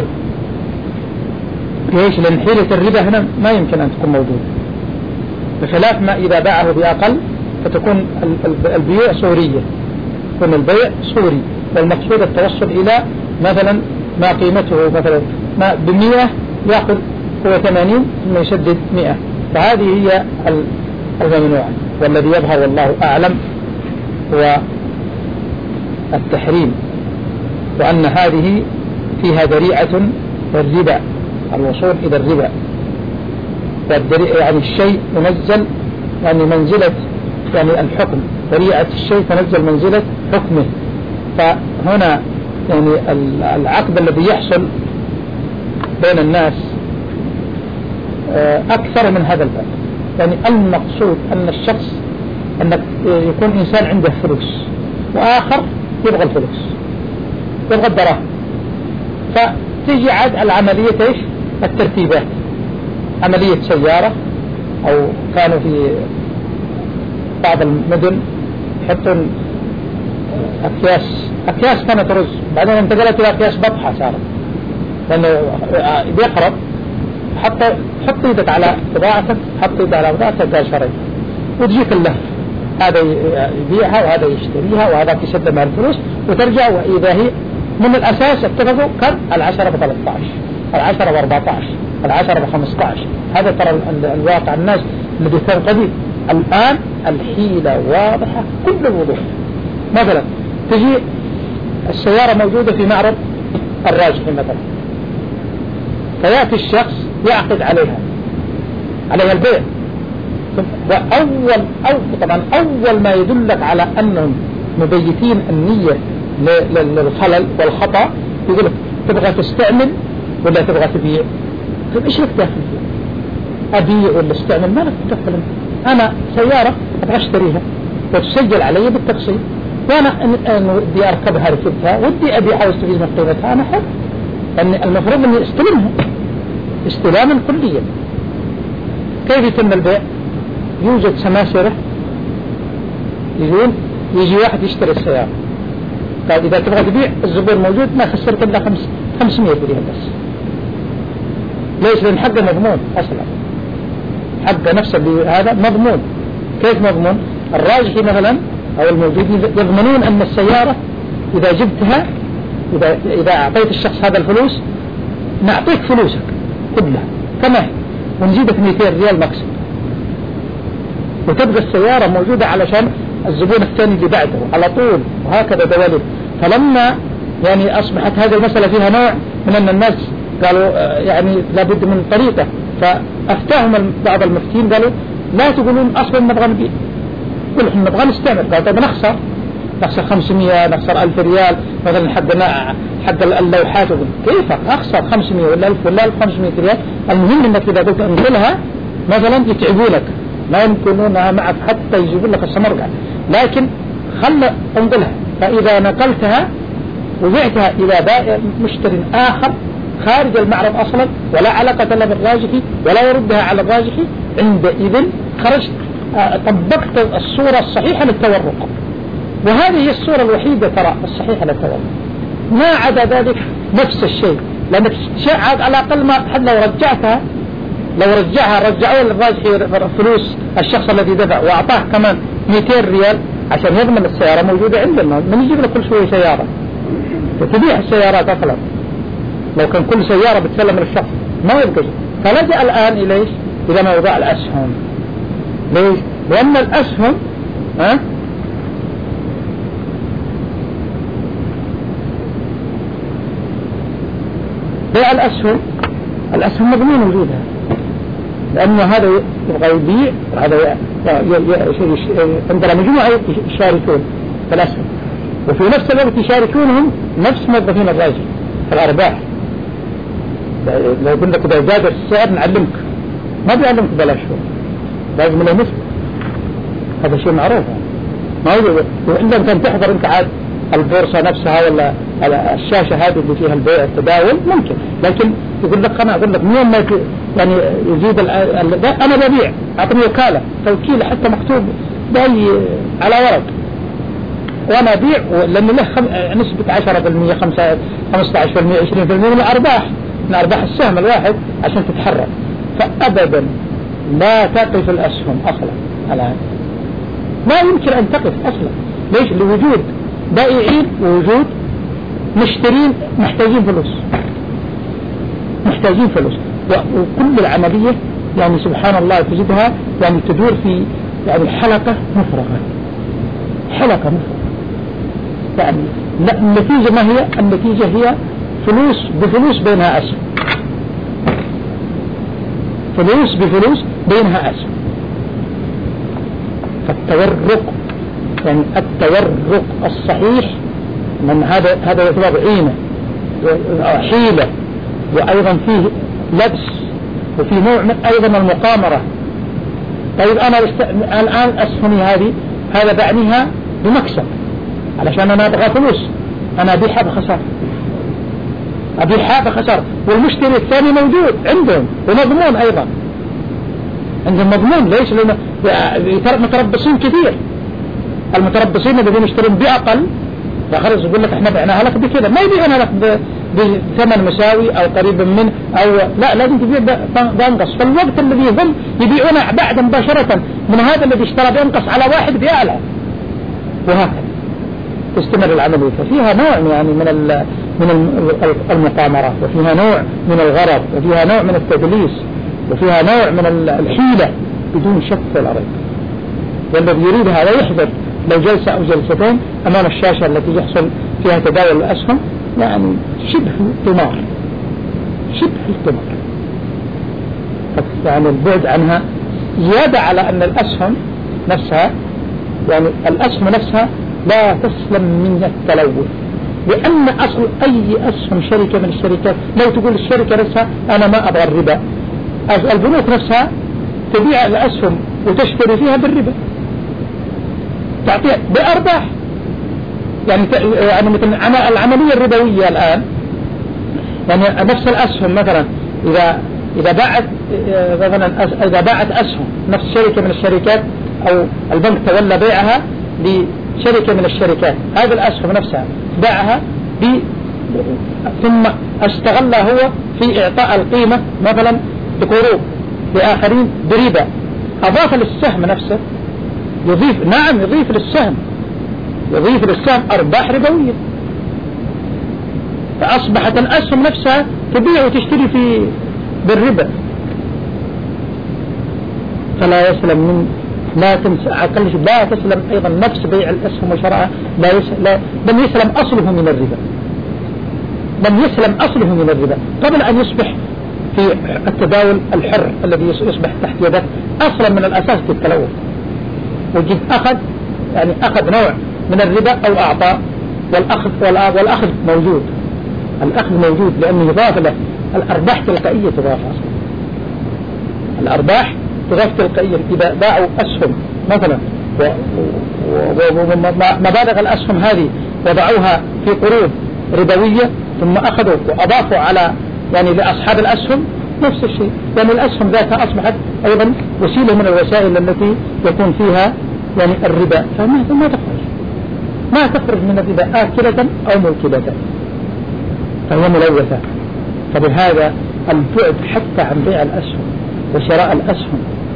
ليش؟ لأن حيلة الربا هنا ما يمكن أن تكون موجودة، بخلاف ما إذا باعه بأقل فتكون البيع صورية، يكون البيع صوري، والمقصود التوصل إلى مثلا ما قيمته مثلا ما بمئة يأخذ هو ثمانين ثم يسدد مئة. فهذه هي الممنوعة، والذي يظهر والله أعلم هو التحريم، وأن هذه فيها ذريعة الربا، الوصول إلى الربا. يعني الشيء ينزل يعني منزلة يعني الحكم، ذريعة الشيء تنزل منزلة حكمه. فهنا يعني العقد الذي يحصل بين الناس أكثر من هذا الباب. يعني المقصود أن الشخص أنك يكون إنسان عنده فلوس وآخر يبغى الفلوس يبغى الدراهم، فتجي عاد العملية إيش؟ الترتيبات، عملية سيارة أو كانوا في بعض المدن يحطون أكياس أكياس كانت رز، بعدين انتقلت إلى أكياس بطحة صارت، لأنه بيقرب حتى حط يدك على بضاعتك، حط يدك على بضاعتك قال شريت، وتجيك اللهف، هذا يبيعها وهذا يشتريها وهذا يسدد مع الفلوس وترجع. وإذا هي من الأساس اتفقوا كان العشرة بثلاثة عشر، العشرة بأربعة عشر، العشرة بخمسة عشر. هذا ترى الواقع الناس الذي كان قديم. الآن الحيلة واضحة كل الوضوح. مثلا تجي السيارة موجودة في معرض الراجحي مثلا، فيأتي الشخص يعقد عليها عليها البيع، وأول أو طبعا أول ما يدلك على أنهم مبيتين النية للخلل والخطأ يقول لك تبغى تستعمل ولا تبغى تبيع؟ طيب إيش لك داخل فيه؟ أبيع ولا استعمل؟ ما لك تدخل أنت. أنا سيارة أبغى أشتريها وتسجل علي بالتقسيط، وأنا ودي أركبها ركبتها ودي أبيعها واستفيد من قيمتها، أنا حر، لأن المفروض أني استلمها استلاما كليا. كيف يتم البيع؟ يوجد سماسرة يجون يجي واحد يشتري السيارة، قال إذا تبغى تبيع الزبون موجود ما خسرت إلا خمس خمسمية ريال بس. ليش؟ لأن حقه مضمون أصلا، حقه نفسه هذا مضمون. كيف مضمون؟ الراجحي مثلا أو الموجودين يضمنون أن السيارة إذا جبتها إذا إذا أعطيت الشخص هذا الفلوس نعطيك فلوسك كلها كما هي ونزيدك مئتين ريال مكسب، وتبقى السيارة موجودة علشان الزبون الثاني اللي بعده على طول، وهكذا دواليب. فلما يعني أصبحت هذه المسألة فيها نوع من أن الناس قالوا يعني لابد من طريقة، فأفتاهم بعض المفتين قالوا لا تقولون أصلا نبغى نبيع، قل إحنا نبغى نستعمل. قال طيب نخسر نخسر خمسمية نخسر ألف ريال مثلا حقنا حق اللوحات، كيف أخسر خمسمية ولا ألف ولا ألف وخمسمية ريال؟ المهم إنك إذا قلت انقلها مثلا يتعبونك ما يمكنونها معك حتى يجيبون لك السمرقة، لكن خل انقلها. فإذا نقلتها وبعتها إلى بائع مشتري آخر خارج المعرض أصلا ولا علاقة له بالراجحي ولا يردها على الراجحي، عندئذ خرجت طبقت الصورة الصحيحة للتورق، وهذه هي الصورة الوحيدة ترى الصحيحة للتورق. ما عدا ذلك نفس الشيء، لأنك عاد على الأقل ما حد لو رجعتها لو رجعها رجعوا للراجحي فلوس الشخص الذي دفع وأعطاه كمان مئتين ريال عشان يضمن السيارة موجودة عندنا. من يجيب لك كل شوية سيارة تبيع السيارات أصلا، لو كان كل سيارة بتسلم للشخص ما يبقى. فلجأ الآن إليش؟ إلى موضوع الأسهم. ليش؟ لأن الأسهم ها بيع الأسهم الأسهم مضمون وجودها، لأنه هذا يبغى يبيع وهذا عندنا مجموعة يشاركون في الأسهم، وفي نفس الوقت يشاركونهم نفس موظفين الراجل في الأرباح. لو قلنا كده زاد السعر نعلمك، ما بيعلمك بلاش، لازم له نسبة، هذا شيء معروف. ما هو وإلا كان تحضر أنت عاد البورصة نفسها ولا الشاشة هذه اللي فيها البيع التداول ممكن، لكن يقول لك أنا أقول لك مين ما يعني يزيد أنا ببيع أعطني وكالة توكيل حتى مكتوب باي على ورق وأنا أبيع، لأن له خم... نسبة عشرة بالمية خمسة خمسة عشر بالمية عشرين بالمية من الأرباح من أرباح السهم الواحد عشان تتحرك. فأبدا لا تقف الأسهم أصلا الآن، ما يمكن أن تقف أصلا. ليش؟ لوجود بائعين ووجود مشترين محتاجين فلوس محتاجين فلوس وكل العملية يعني سبحان الله تجدها يعني تدور في يعني حلقة مفرغة حلقة مفرغة. يعني لا النتيجة ما هي؟ النتيجة هي فلوس بفلوس بينها أسهم، فلوس بفلوس بينها أسهم. فالتورق يعني التورق الصحيح من هذا هذا يعتبر عينة حيلة، وأيضا فيه لبس وفي نوع من أيضا المقامرة. طيب أنا الآن أسهمي هذه هذا بعنيها بمكسب علشان أنا أبغى فلوس، أنا أبيعها بخسارة أبيعها بخسارة والمشتري الثاني موجود عندهم ومضمون أيضا. عندهم مضمون. ليش؟ لأنه متربصين كثير، المتربصين الذين يشترون بأقل فخرج يقول لك احنا بعناها لك بكذا، ما يبيعونها لك بثمن مساوي أو قريب منه أو لا، لازم تبيع بأنقص. فالوقت الذي هم يبيعونه بعد مباشرة من هذا الذي اشترى بأنقص على واحد بأعلى، وهكذا تستمر العملية. ففيها نوع يعني من من المقامرة، وفيها نوع من الغرض، وفيها نوع من التدليس، وفيها نوع من الحيلة بدون شك ولا ريب. والذي يريد هذا يحذر لو جلسة أو جلستين أمام الشاشة التي يحصل فيها تداول الأسهم، يعني شبه القمار، شبه القمار. يعني البعد عنها زيادة على أن الأسهم نفسها، يعني الأسهم نفسها لا تسلم من التلوث، لأن أصل أي أسهم شركة من الشركات، لو تقول الشركة نفسها أنا ما أبغى الربا، البنوك نفسها تبيع الأسهم وتشتري فيها بالربا، تعطيها بأرباح. يعني يعني مثل العملية الربوية الآن، يعني نفس الأسهم مثلا إذا إذا باعت مثلا إذا باعت أسهم نفس شركة من الشركات أو البنك تولى بيعها لشركة من الشركات، هذه الأسهم نفسها باعها ب ثم استغلها هو في إعطاء القيمة مثلا بقروض لآخرين بربا، أضاف للسهم نفسه، يضيف نعم يضيف للسهم يضيف للسهم أرباح ربوية، فأصبحت الأسهم نفسها تبيع وتشتري في بالربا. فلا يسلم من لا تنسى أقل شيء، لا تسلم أيضا نفس بيع الأسهم وشرائها، لا يسلم لا لم يسلم أصله من الربا، لم يسلم أصله من الربا قبل أن يصبح في التداول الحر الذي يصبح تحت يده أصلا من الأساس في التلوث. وجد أخذ يعني أخذ نوع من الربا أو أعطاء، والأخذ والأخذ موجود، الأخذ موجود لأنه يضاف له الأرباح تلقائية، تضاف أصلا الأرباح تضاف تلقائيا. إذا باعوا أسهم مثلا ومبالغ الأسهم هذه وضعوها في قروض ربوية ثم أخذوا وأضافوا على يعني لأصحاب الأسهم نفس الشيء، لأن يعني الأسهم ذاتها أصبحت أيضا وسيلة من الوسائل التي يكون فيها يعني الربا، فما ما تخرج ما تخرج من الربا آكلة أو موكلة، فهي ملوثة. فبهذا البعد حتى عن بيع الأسهم وشراء الأسهم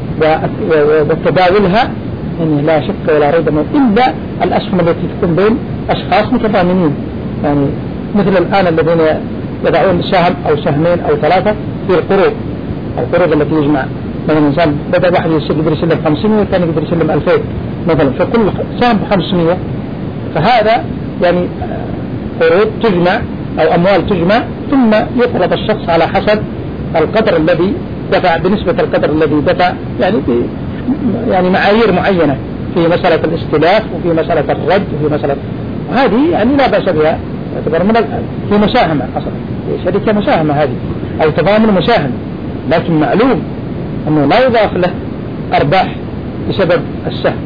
وتداولها يعني لا شك ولا ريب إلا الأسهم التي تكون بين أشخاص متضامنين، يعني مثل الآن الذين يضعون سهم أو سهمين أو ثلاثة في القروض، القروض التي يجمع مثلا إنسان بدأ واحد يقدر يسلم خمسمية والثاني يقدر يسلم ألفين مثلا، فكل سهم بخمسمية، فهذا يعني قروض تجمع أو أموال تجمع ثم يقرض الشخص على حسب القدر الذي دفع، بنسبة القدر الذي دفع، يعني يعني معايير معينة في مسألة الاستلاف وفي مسألة الرد وفي مسألة، هذه يعني لا بأس بها، تعتبر من في مساهمة أصلا، شركة مساهمة هذه أو تضامن مساهم، لكن معلوم أنه لا يضاف له أرباح بسبب السهم،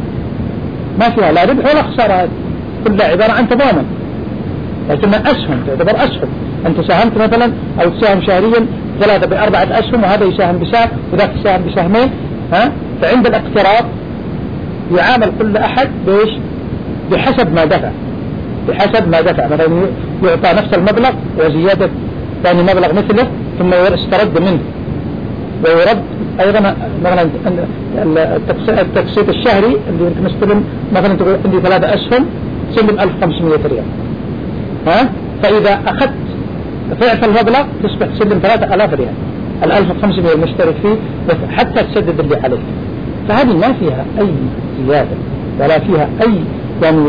ما فيها لا ربح ولا خسارة، هذه كلها عبارة عن تضامن، لكنها أسهم تعتبر أسهم. أنت ساهمت مثلا أو تساهم شهريا ثلاثة بأربعة أسهم وهذا يساهم بسهم وذاك يساهم بسهمين، ها؟ فعند الاقتراض يعامل كل أحد بإيش؟ بحسب ما دفع، بحسب ما دفع، مثلا يعطى نفس المبلغ وزيادة ثاني مبلغ مثله ثم يسترد منه ويرد أيضا مثلا التقسيط الشهري اللي أنت مستلم مثلا تقول عندي ثلاثة أسهم تسلم ألف وخمسمائة ريال، ها؟ فإذا أخذت ضعف المبلغ تصبح تسلم ثلاثة آلاف ريال، الألف وخمسمائة المشترك فيه حتى تسدد اللي عليك. فهذه ما فيها أي زيادة ولا فيها أي يعني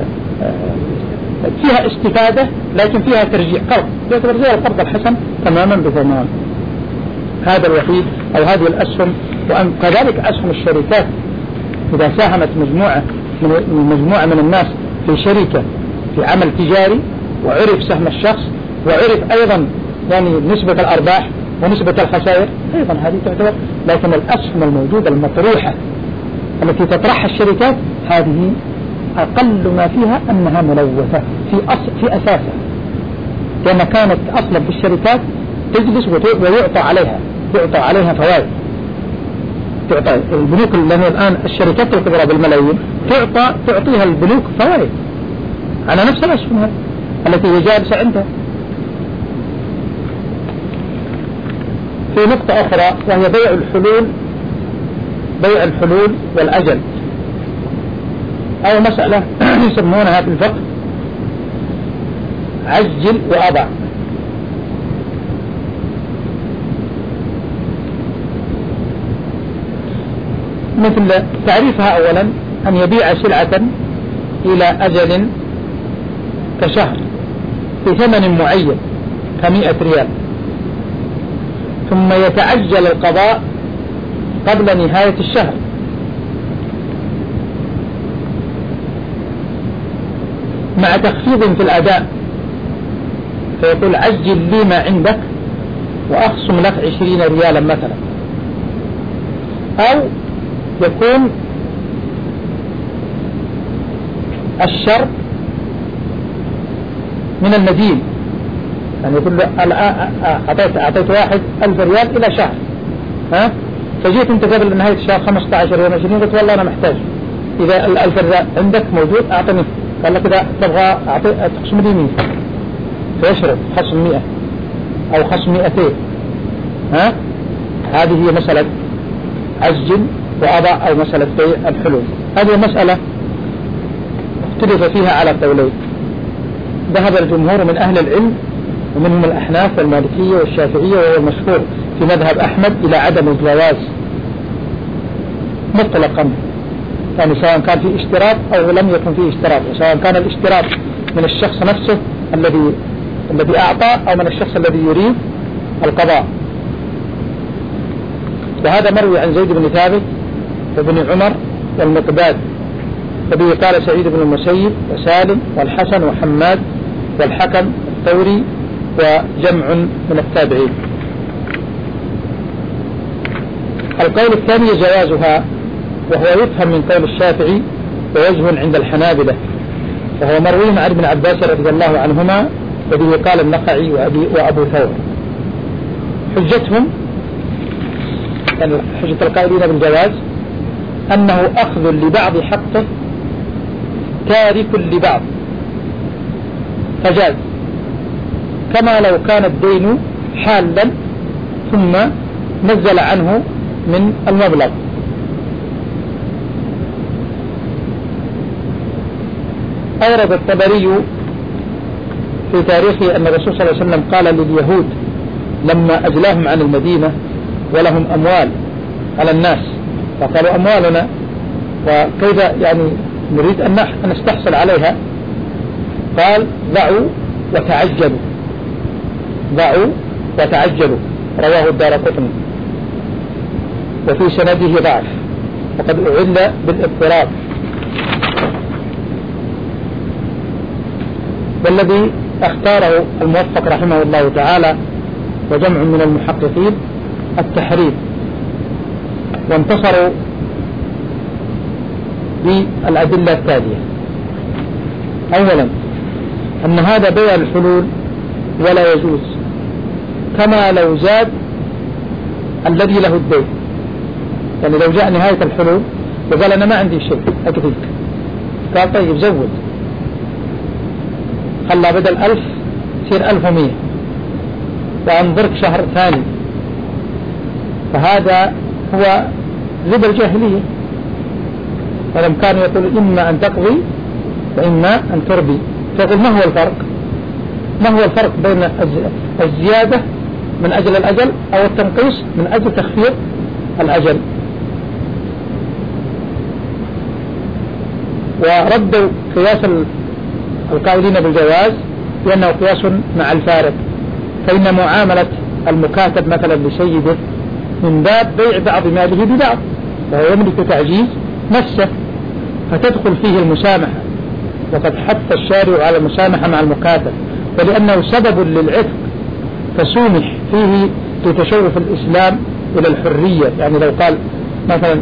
فيها استفادة، لكن فيها ترجيع قرض، يعتبر زي القرض الحسن تماما بتمام. هذا الوحيد أو هذه الأسهم. وكذلك أسهم الشركات إذا ساهمت مجموعة من مجموعة من الناس في شركة في عمل تجاري وعرف سهم الشخص وعرف أيضا يعني نسبة الأرباح ونسبة الخسائر، أيضا هذه تعتبر. لكن الأسهم الموجودة المطروحة التي تطرحها الشركات هذه أقل ما فيها أنها ملوثة في أصل في أساسها، لأن كانت أصلا في الشركات تجلس ويعطى عليها يعطى عليها فوائد، تعطي البنوك، لأن الآن الشركات الكبرى بالملايين تعطى تعطيها البنوك فوائد على نفس الأسهم هذه التي هي جالسة عندها. في نقطة أخرى وهي بيع الحلول، بيع الحلول والأجل، أو مسألة يسمونها في الفقه عجل وأضع. مثل تعريفها أولا أن يبيع سلعة إلى أجل كشهر بثمن معين كمئة ريال، ثم يتعجل القضاء قبل نهاية الشهر، مع تخفيض في الأداء، فيقول عجل لي ما عندك وأخصم لك عشرين ريالا مثلا. أو يكون الشرط من المدين، يعني يقول له أعطيت, أعطيت واحد ألف ريال إلى شهر، ها فجيت أنت قبل نهاية الشهر خمسة عشر يوم عشرين، قلت والله أنا محتاج، إذا الألف ريال عندك موجود أعطني، قال لك إذا تبغى تخصم لي مية، فيشرط خصم مئة أو خصم مئتين. ها هذه هي مسألة عجل وأضع أو مسألة بيع الحلول. هذه مسألة اختلف فيها على قولين. ذهب الجمهور من أهل العلم ومنهم الأحناف والمالكية والشافعية وهو المشهور في مذهب أحمد إلى عدم الجواز مطلقا، يعني سواء كان في اشتراط أو لم يكن فيه اشتراط، سواء كان الاشتراط من الشخص نفسه الذي الذي أعطى أو من الشخص الذي يريد القضاء. وهذا مروي عن زيد بن ثابت وابن عمر والمقداد، وبه قال سعيد بن المسيب وسالم والحسن وحماد والحكم الثوري وجمع من التابعين. القول الثاني جوازها، وهو يفهم من قول الشافعي ووجه عند الحنابلة، وهو مروي عن ابن عباس رضي الله عنهما، وبه قال النخعي وأبو ثور. حجتهم يعني حجة القائلين بالجواز أنه أخذ لبعض حقه تارك لبعض، فجاز، كما لو كان الدين حالا ثم نزل عنه من المبلغ. أورد الطبري في تاريخه أن الرسول صلى الله عليه وسلم قال لليهود لما أجلاهم عن المدينة ولهم أموال على الناس، فقالوا أموالنا وكيف يعني نريد أن نستحصل عليها، قال ضعوا وتعجلوا، ضعوا وتعجلوا، رواه الدارقطني وفي سنده ضعف وقد أعل بالاضطراب. والذي اختاره الموفق رحمه الله تعالى وجمع من المحققين التحريم، وانتصروا بالأدلة التالية. أولا أن هذا بيع الحلول ولا يجوز، كما لو زاد الذي له الدين، يعني لو جاء نهاية الحلول وقال أنا ما عندي شيء أكفيك، قال طيب زود، خلى بدل ألف يصير ألف ومية وأنظرك شهر ثاني، فهذا هو ربا الجاهلية. ولم كان يقول إما أن تقضي وإما أن تربي، فيقول ما هو الفرق؟ ما هو الفرق بين الزيادة من أجل الأجل أو التنقيص من أجل تخفيض الأجل؟ وردوا قياس القائلين بالجواز لأنه قياس مع الفارق، فإن معاملة المكاتب مثلا لسيده من باب بيع بعض ماله ببعض، وهو يملك تعجيز نفسه، فتدخل فيه المسامحة، وقد حث الشارع على المسامحة مع المكاتب، ولأنه سبب للعتق فسومح فيه لتشوف الإسلام إلى الحرية. يعني لو قال مثلا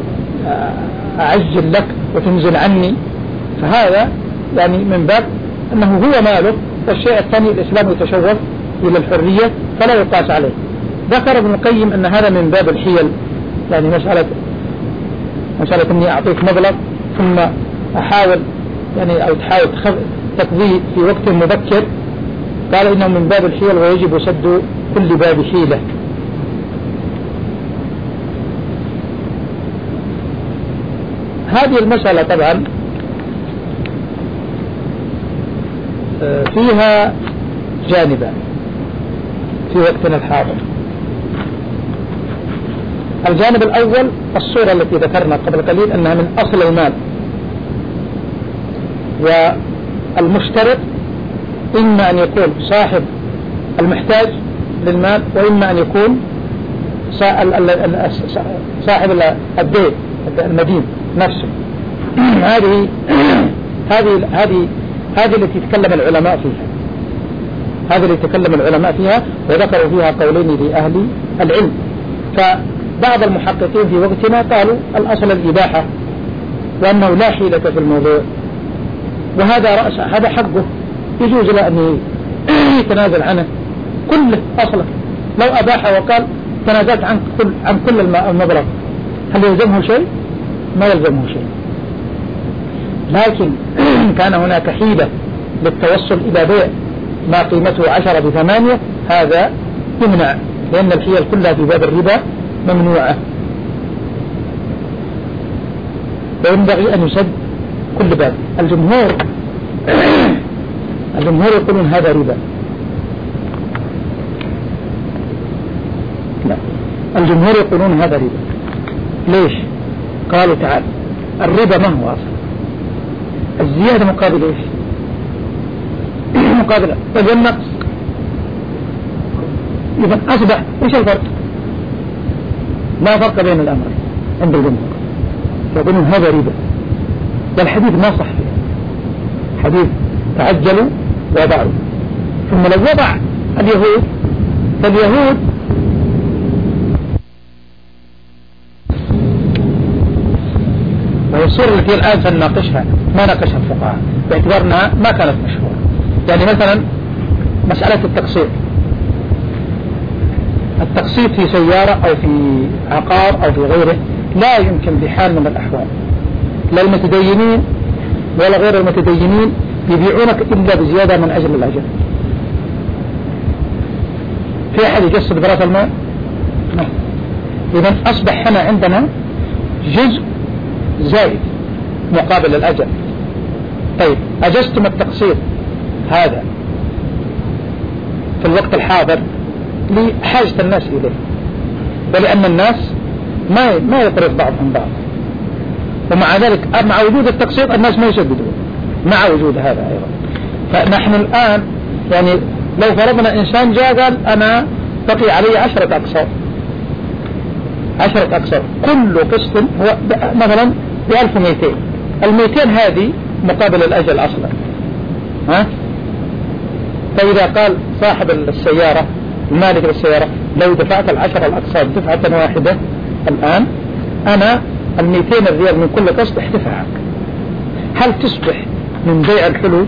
أعجل لك وتنزل عني، فهذا يعني من باب أنه هو ماله، والشيء الثاني الإسلام يتشوف إلى الحرية فلا يقاس عليه. ذكر ابن القيم أن هذا من باب الحيل يعني مسألة مسألة إني أعطيك مبلغ ثم أحاول يعني أو تحاول تقضيه في وقت مبكر، قال إنه من باب الحيل ويجب سد كل باب حيلة. هذه المسألة طبعا فيها جانبان في وقتنا الحاضر. الجانب الأول الصورة التي ذكرنا قبل قليل أنها من أصل المال، والمشترط إما أن يكون صاحب المحتاج للمال، وإما أن يكون صاحب الدين المدين نفسه. هذه هذه هذه هذه التي تكلم العلماء فيها، هذه التي تكلم العلماء فيها وذكروا فيها قولين لأهل العلم. فبعض المحققين في وقتنا قالوا الأصل الإباحة وأنه لا حيلة في الموضوع، وهذا رأس هذا حقه يجوز له أن يتنازل عنه كله أصلا. لو أباح وقال تنازلت عن كل عن كل المبلغ، هل يلزمه شيء؟ ما يلزمه شيء. لكن كان هناك حيلة للتوصل إلى بيع ما قيمته عشرة بثمانية، هذا يمنع، لأن الحيل كلها في باب الربا ممنوعة، وينبغي أن يسد كل باب. الجمهور الجمهور يقولون هذا ربا. لا، الجمهور يقولون هذا ربا. ليش؟ قالوا تعالى الربا ما هو أصلا؟ الزيادة مقابل إيش؟ مقابل طيب النقص. إذا أصبح إيش الفرق؟ لا فرق بين الأمر عند الجمهور، يقولون هذا ربا، والحديث ما صح فيه. حديث تعجلوا وضعوا، ثم لو وضع اليهود فاليهود والصورة التي الآن سنناقشها ما ناقشها الفقهاء باعتبار أنها ما كانت مشهورة. يعني مثلا مسألة التقسيط، التقسيط في سيارة أو في عقار أو في غيره لا يمكن بحال من الأحوال، لا المتدينين ولا غير المتدينين يبيعونك إلا بزيادة من أجل الأجل. في أحد يقسط برأس المال؟ لا. إذن أصبح هنا عندنا جزء زائد مقابل الأجل. طيب أجزتم التقسيط هذا في الوقت الحاضر لحاجة الناس إليه، ولأن الناس ما ما يقرض بعضهم بعض، ومع ذلك مع وجود التقسيط الناس ما يسددون مع وجود هذا أيضا. فنحن الآن يعني لو فرضنا إنسان جاء قال أنا بقي علي عشرة أقساط، عشرة أقساط كل قسط هو مثلا بألف ومئتين، المئتين هذه مقابل الأجل أصلا. ها؟ فإذا قال صاحب السيارة المالك للسيارة لو دفعت العشرة الأقساط دفعة واحدة الآن أنا المئتين الريال من كل قسط احتفعك، هل تصبح من بيع الحلول؟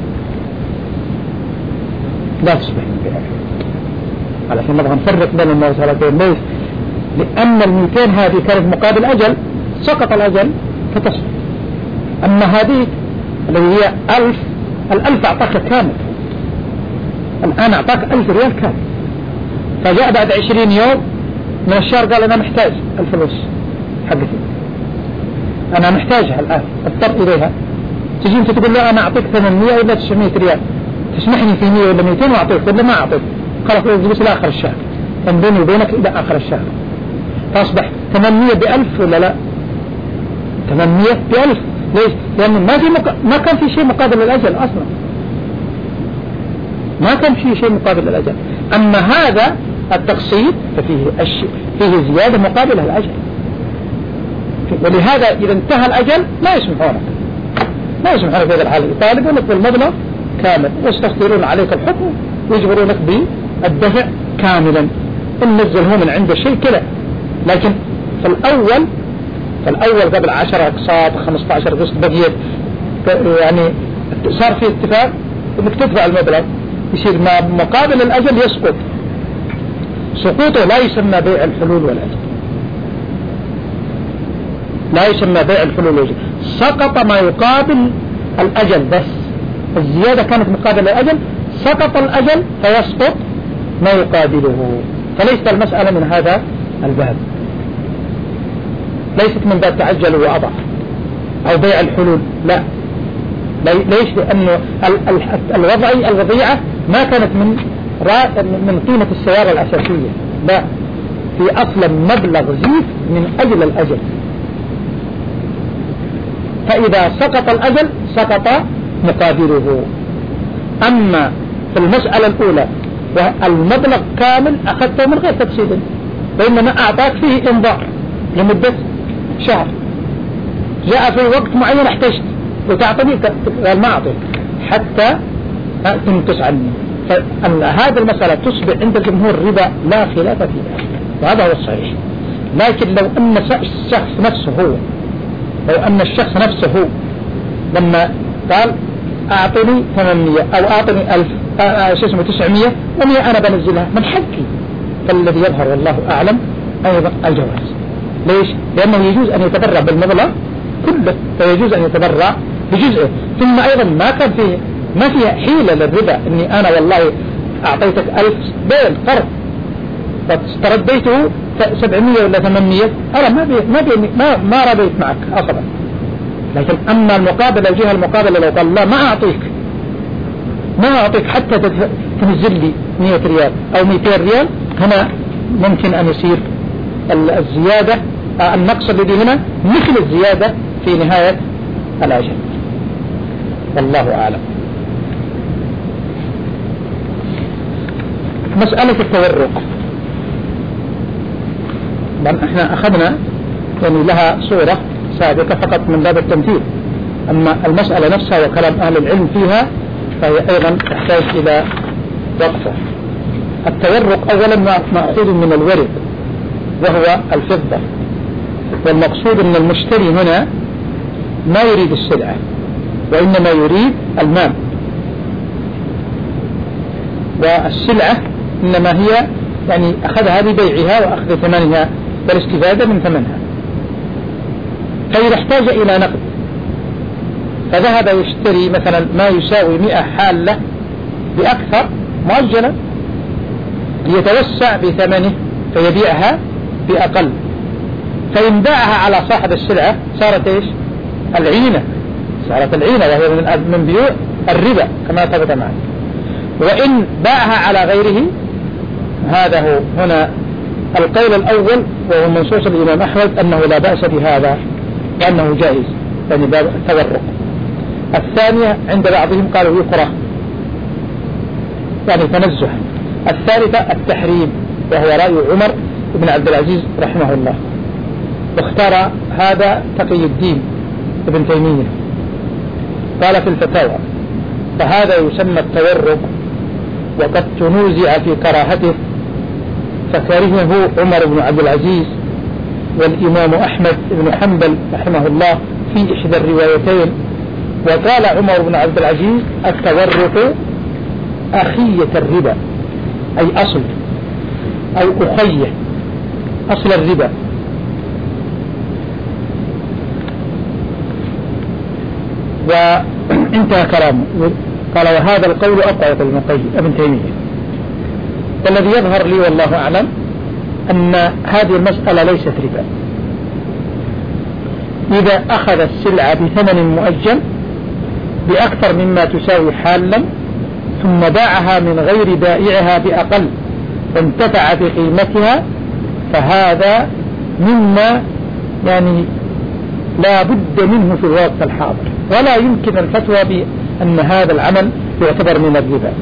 لا تصبح من بيع الحلول، علشان نبغى نفرق بين المسألتين. ليش؟ لأن المئتين هذه كانت مقابل أجل، سقط الأجل فتصبح. أما هذه اللي هي ألف، الألف أعطاك كامل، الآن أعطاك ألف ريال كامل، فجاء بعد عشرين يوم من الشهر قال أنا محتاج الفلوس حقتي، أنا محتاجها الآن اضطر إليها، تجي أنت تقول له أنا أعطيك ثمانمائة ولا تسعمائة ريال، تسمحني في مئة ولا مئتين وأعطيك ولا ما أعطيك؟ خلاص بس إلى آخر الشهر، من بيني وبينك إلى آخر الشهر، فأصبح ثمانمائة بألف ولا لا؟ ثمانمائة بألف. ليش؟ لأنه ما في مق... ما كان في شيء مقابل الأجل أصلا، ما كان في شيء مقابل الأجل. أما هذا التقسيط ففيه الشيء فيه زيادة مقابل الأجل، ولهذا إذا انتهى الأجل ما يسمحونك ما يسمحونك في هذا الحال، يطالبونك بالمبلغ كامل ويستخدرون عليك الحكم ويجبرونك بالدفع كاملا، إن نزله من عنده شيء كذا. لكن في الأول في الأول قبل عشرة أقساط خمسة عشر قسط بقيت يعني صار في اتفاق إنك تدفع المبلغ، يصير ما مقابل الأجل يسقط، سقوطه لا يسمى بيع الحلول والأجل، لا يسمى بيع الحلول والأجل. سقط ما يقابل الأجل بس، الزيادة كانت مقابل الأجل، سقط الأجل فيسقط ما يقابله. فليست المسألة من هذا الباب، ليست من باب تعجل وأضع أو بيع الحلول، لا. ليش؟ لأنه الوضعي الوضيعة ما كانت من من قيمة السيارة الأساسية، لا، في أصلا مبلغ زيف من أجل الأجل. فإذا سقط الأجل سقط مقابله. أما في المسألة الأولى والمبلغ كامل أخذته من غير تفصيل، وإنما أعطاك فيه إنذار لمدة شهر، جاء في وقت معين احتجت وتعطني، قال ما أعطيك حتى تنقص عني. فهذه المسألة تصبح عند الجمهور ربا لا خلاف فيها، وهذا هو الصحيح. لكن لو أن الشخص نفسه هو لو أن الشخص نفسه هو لما قال أعطني ثمانمية أو أعطني ألف شو اسمه تسعمية ومية أنا بنزلها من حقي، فالذي يظهر والله أعلم أيضا الجواز. ليش؟ لأنه يجوز أن يتبرع بالمبلغ كله، فيجوز أن يتبرع بجزءه. ثم أيضا ما كان فيه ما فيها حيلة للربا، إني أنا والله أعطيتك ألف بين فرق فاسترديته سبعمية ولا ثمانمية، أنا ما بي ما بي ما ما ربيت معك أصلا. لكن أما المقابلة الجهة المقابلة لو قال لا ما أعطيك ما أعطيك حتى تنزل لي مية ريال أو مئتين ريال، هنا ممكن أن يصير الزيادة النقص الذي هنا مثل الزيادة في نهاية الأجل، والله أعلم. مسألة التورق، احنا أخذنا يعني لها صورة سابقة فقط من باب التمثيل، أما المسألة نفسها وكلام أهل العلم فيها فهي أيضا تحتاج إلى وقفة. التورق أولا مأخوذ من الورق وهو الفضة، والمقصود أن المشتري هنا ما يريد السلعة وإنما يريد المال، والسلعة إنما هي يعني أخذها ببيعها وأخذ ثمنها والاستفادة من ثمنها. فإذا احتاج إلى نقد فذهب يشتري مثلا ما يساوي مئة حالة بأكثر مؤجلا ليتوسع بثمنه فيبيعها بأقل، فإن باعها على صاحب السلعة صارت إيش؟ العينة، صارت العينة وهي من بيوع الربا كما ثبت معي. وإن باعها على غيره، هذا هو هنا القول الأول وهو منصوص الإمام أحمد أنه لا بأس بهذا وأنه جائز، يعني باب التورق. الثانية عند بعضهم قالوا يكره يعني تنزها. الثالثة التحريم وهو رأي عمر بن عبد العزيز رحمه الله، واختار هذا تقي الدين ابن تيمية قال في الفتاوى فهذا يسمى التورق وقد تنوزع في كراهته، فكرهه عمر بن عبد العزيز والإمام أحمد بن حنبل رحمه الله في إحدى الروايتين. وقال عمر بن عبد العزيز التورق أخية الربا، أي أصل أو أخية أصل الربا. وانتهى كلامه. قال وهذا القول أقوى ابن تيمية. والذي يظهر لي والله أعلم أن هذه المسألة ليست ربا. إذا أخذ السلعة بثمن مؤجل بأكثر مما تساوي حالا ثم باعها من غير بائعها بأقل وانتفع بقيمتها، فهذا مما يعني لا بد منه في الوقت الحاضر، ولا يمكن الفتوى بأن هذا العمل يعتبر من الربا.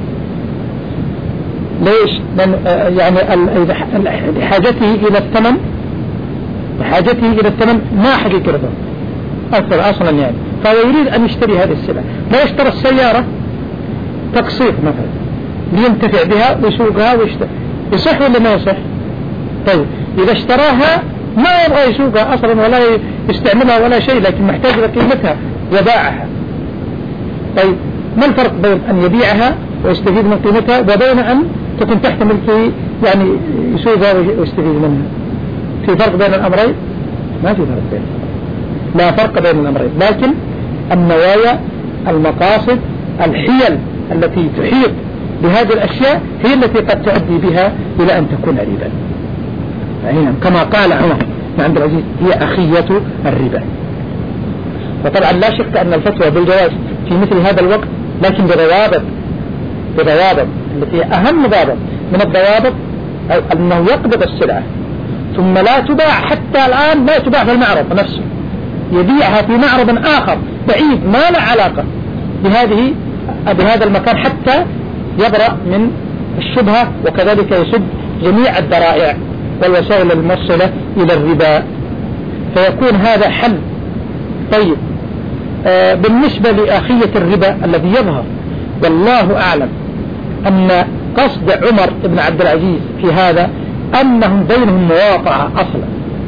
ليش؟ لأن يعني لحاجته إلى الثمن لحاجته إلى الثمن ما حد يكرده أصلا أصلا يعني، فهو يريد أن يشتري هذه السلعة. لو اشترى السيارة تقسيط مثلا لينتفع بها ويسوقها ويشتري، يصح ولا ما يصح؟ طيب إذا اشتراها ما يبغى يسوقها أصلا ولا يستعملها ولا شيء، لكن محتاج لقيمتها وباعها، طيب ما الفرق بين أن يبيعها ويستفيد من قيمتها وبين أن تكون تحت ملكه يعني يسوقها ويستفيد منها؟ في فرق بين الأمرين؟ ما في فرق بين لا فرق بين الأمرين، لكن النوايا، المقاصد، الحيل التي تحيط بهذه الأشياء هي التي قد تؤدي بها إلى أن تكون ربا. يعني كما قال عمر بن عبد العزيز هي أخية الربا. وطبعا لا شك أن الفتوى بالجواز في مثل هذا الوقت، لكن بضوابط بضوابط التي أهم ضابط من الضوابط أنه يقبض السلعة ثم لا تباع، حتى الآن لا تباع في المعرض نفسه، يبيعها في معرض آخر بعيد ما له علاقة بهذه بهذا المكان حتى يبرأ من الشبهة، وكذلك يسد جميع الذرائع والوسائل الموصلة إلى الربا، فيكون هذا حل. طيب آه بالنسبة لآخية الربا الذي يظهر والله أعلم أن قصد عمر بن عبد العزيز في هذا أنهم بينهم مواطعة أصلا،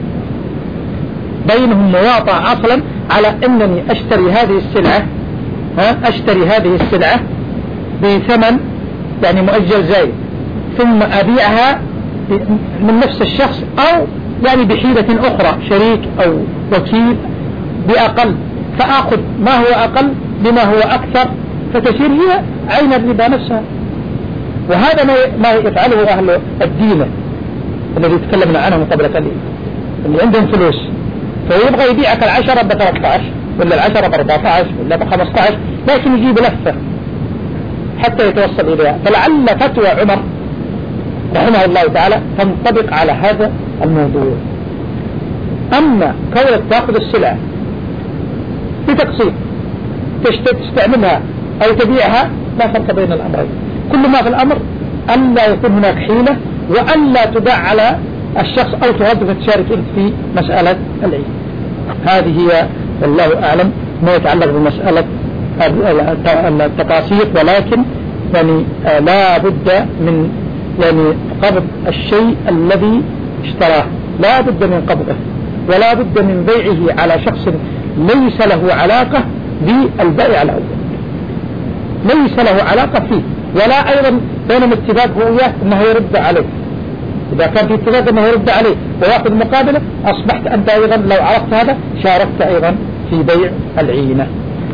بينهم مواطعة أصلا على أنني أشتري هذه السلعة ها أشتري هذه السلعة بثمن يعني مؤجل زايد، ثم أبيعها من نفس الشخص أو يعني بحيلة أخرى شريك أو وكيل بأقل، فأخذ ما هو أقل بما هو أكثر، فتصير هي عين الربا نفسها. وهذا ما يفعله أهل الدين الذي تكلمنا عنهم قبل قليل، اللي عندهم فلوس فيبغى يبيعك العشرة بثلاثة عشر ولا العشرة بأربعة عشر ولا بخمسة عشر، لكن يجيب لفة حتى يتوصل إليها. فلعل فتوى عمر رحمه الله تعالى تنطبق على هذا الموضوع. أما كونك تأخذ السلعة بتقسيط تستعملها أو تبيعها لا فرق بين الأمرين، كل ما في الأمر ألا يكون هناك حيلة وألا تدع على الشخص أو تهدف تشارك في مسألة العين. هذه هي والله أعلم ما يتعلق بمسألة التقاسيط، ولكن يعني لا بد من يعني قبض الشيء الذي اشتراه، لا بد من قبضه، ولا بد من بيعه على شخص ليس له علاقة بالبيع الأول، ليس له علاقة فيه، ولا أيضا بينما اتفاق هو إياه أنه يرد عليه. إذا كان في اتفاق أنه يرد عليه ويأخذ مقابله، أصبحت أنت أيضا لو عرفت هذا شاركت أيضا في بيع العينة.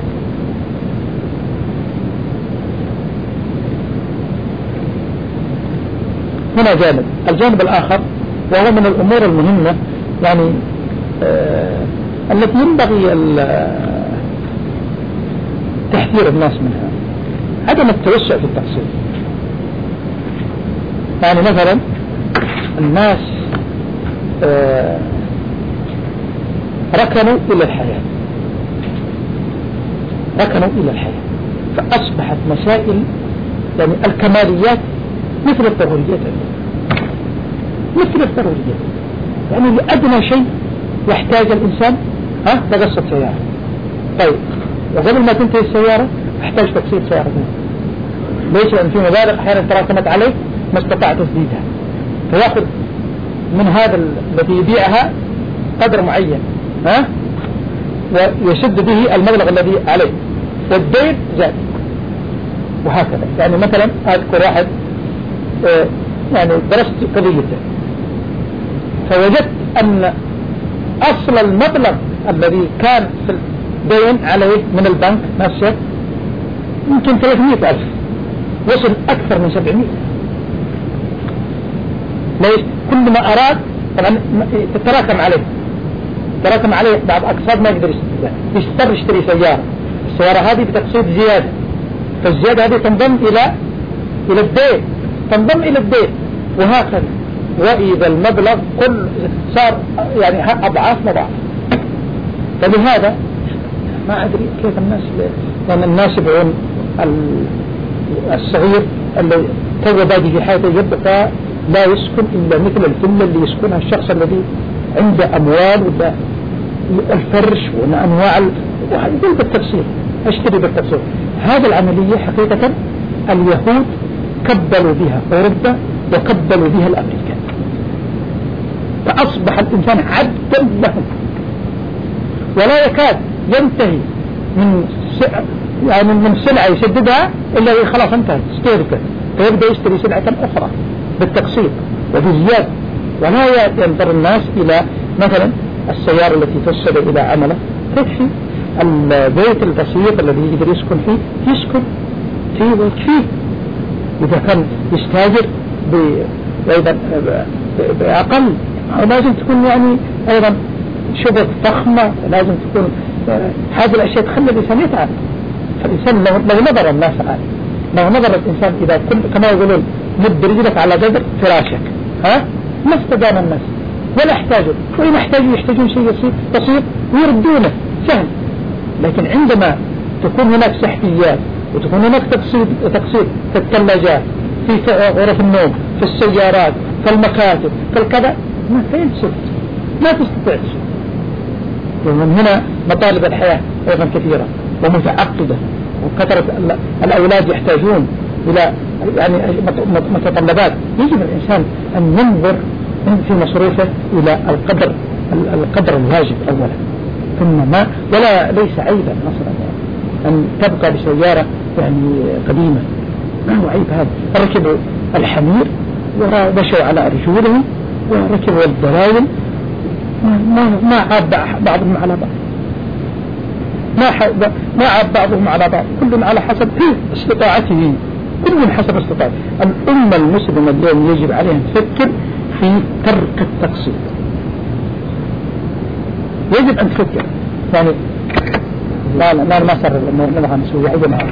هنا جانب. الجانب الآخر وهو من الأمور المهمة يعني آه التي ينبغي تحذير الناس منها، عدم التوسع في التقسيط. يعني مثلا الناس آه ركنوا إلى الحياة ركنوا إلى الحياة فأصبحت مسائل يعني الكماليات مثل الضروريات، مثل الضروريات يعني لأدنى شيء يحتاج الإنسان ها تقسط سيارة. طيب وقبل ما تنتهي السيارة يحتاج تقسيط سيارة، ليش؟ لأن في مبالغ أحيانا تراكمت عليه ما استطاع تسديدها، فيأخذ من هذا الذي يبيعها قدر معين ها ويسد به المبلغ الذي عليه، والدين زاد، وهكذا. يعني مثلا أذكر واحد آه يعني درست قضيته فوجدت أن أصل المبلغ الذي كان في الدين عليه من البنك نفسه يمكن ثلاثمائة ألف، وصل أكثر من سبعمائة. ليش؟ كل ما أراد طبعا تتراكم عليه تراكم عليه بعض أقساط ما يقدر يشتري يشتري سيارة، السيارة هذه بتقسيط زيادة، فالزيادة هذه تنضم إلى إلى الدين تنضم إلى الدين وهكذا، وإذا المبلغ كل صار يعني أضعاف مضاعف. فلهذا ما أدري كيف الناس، لأن الناس يبعون الصغير اللي تو بادي في حياته يبقى لا يسكن إلا مثل الفيلا اللي يسكنها الشخص الذي عنده أموال وده الفرش وأنواع وهذا بالتفصيل اشتري بالتفصيل. هذا العملية حقيقة اليهود كبلوا بها أوروبا وكبلوا بها الأمريكان، فأصبح الإنسان عبدا لهم ولا يكاد ينتهي من يعني من سلعة يسددها إلا خلاص انتهت استهلكت، فيبدأ يشتري سلعة أخرى بالتقسيط وبالزيادة. ولا ينظر الناس إلى مثلا السيارة التي توصل إلى عمله تكفي البيت البسيط الذي يقدر يسكن فيه يسكن فيه ويكفيه. إذا كان يستاجر أيضا بأقل، لازم تكون يعني أيضا شبه فخمة، لازم تكون هذه الأشياء تخلي الإنسان يتعب. فالإنسان لو نظر الناس الآن، لو نظر الإنسان إذا كل كما يقولون مد رجلك على جذر فراشك، ها ما استدام الناس ولا احتاجوا، وإن احتاجوا يحتاجون شيء بسيط بسيط ويردونه سهل. لكن عندما تكون هناك سحبيات وتكون هناك تقسيط تقسيط في الثلاجات، في غرف النوم، في السيارات، في المكاتب، في الكذا، ما تنسى، ما تستطيع تسوي. ومن هنا مطالب الحياة أيضا كثيرة ومتعقدة، وكثرة الأولاد يحتاجون إلى يعني متطلبات. يجب الإنسان أن ينظر في مصروفه إلى القدر القدر الواجب أولا، ثم ما ولا ليس عيبا مثلا يعني أن تبقى بسيارة يعني قديمة، ما هو عيب هذا. ركبوا الحمير ومشوا على رجولهم وركبوا الدراجل، ما ما عاب بعضهم على بعض، ما ما عاب بعضهم على بعض، كل على حسب استطاعته، كل حسب استطاعته. الأمة المسلمة اليوم يجب عليها أن تفكر في ترك التقسيط، يجب أن تفكر يعني لا لا ما ما صار نبغى نسوي عيب معه.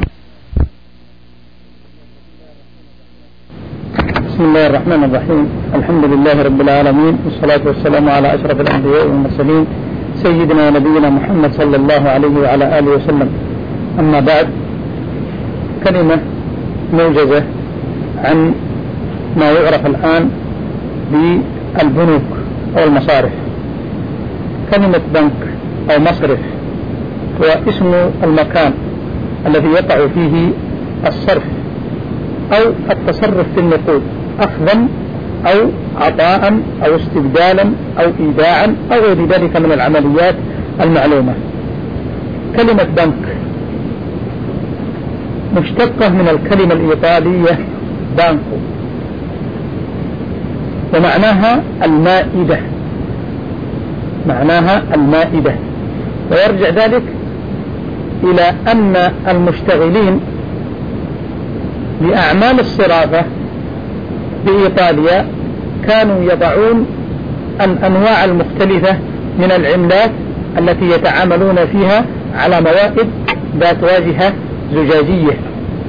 بسم الله الرحمن الرحيم، الحمد لله رب العالمين، والصلاة والسلام على أشرف الأنبياء والمرسلين سيدنا ونبينا محمد صلى الله عليه وعلى آله وسلم. أما بعد، كلمة موجزة عن ما يعرف الآن بالبنوك أو المصارف. كلمة بنك أو مصرف هو اسم المكان الذي يقع فيه الصرف أو التصرف في النقود، أخذا أو عطاء أو استبدالا أو إيداعا أو غير ذلك من العمليات المعلومة. كلمة بنك مشتقة من الكلمة الإيطالية بانكو، ومعناها المائدة، معناها المائدة. ويرجع ذلك إلى أن المشتغلين بأعمال الصرافة بإيطاليا كانوا يضعون الأنواع المختلفة من العملات التي يتعاملون فيها على موائد ذات واجهة زجاجية.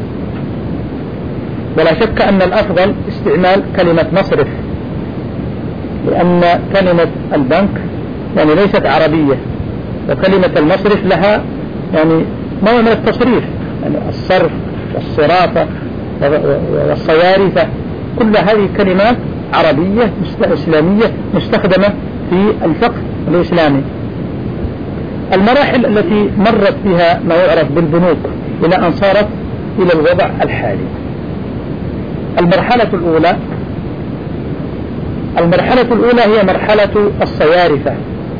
ولا شك أن الأفضل استعمال كلمة مصرف، لأن كلمة البنك يعني ليست عربية، وكلمة المصرف لها يعني نوع من التصريف، يعني الصرف والصرافة والصوارف، كل هذه كلمات عربية إسلامية مستخدمة في الفقه الإسلامي. المراحل التي مرت بها ما يعرف بالبنوك إلى أن صارت إلى الوضع الحالي. المرحلة الأولى المرحلة الأولى هي مرحلة الصوارفة،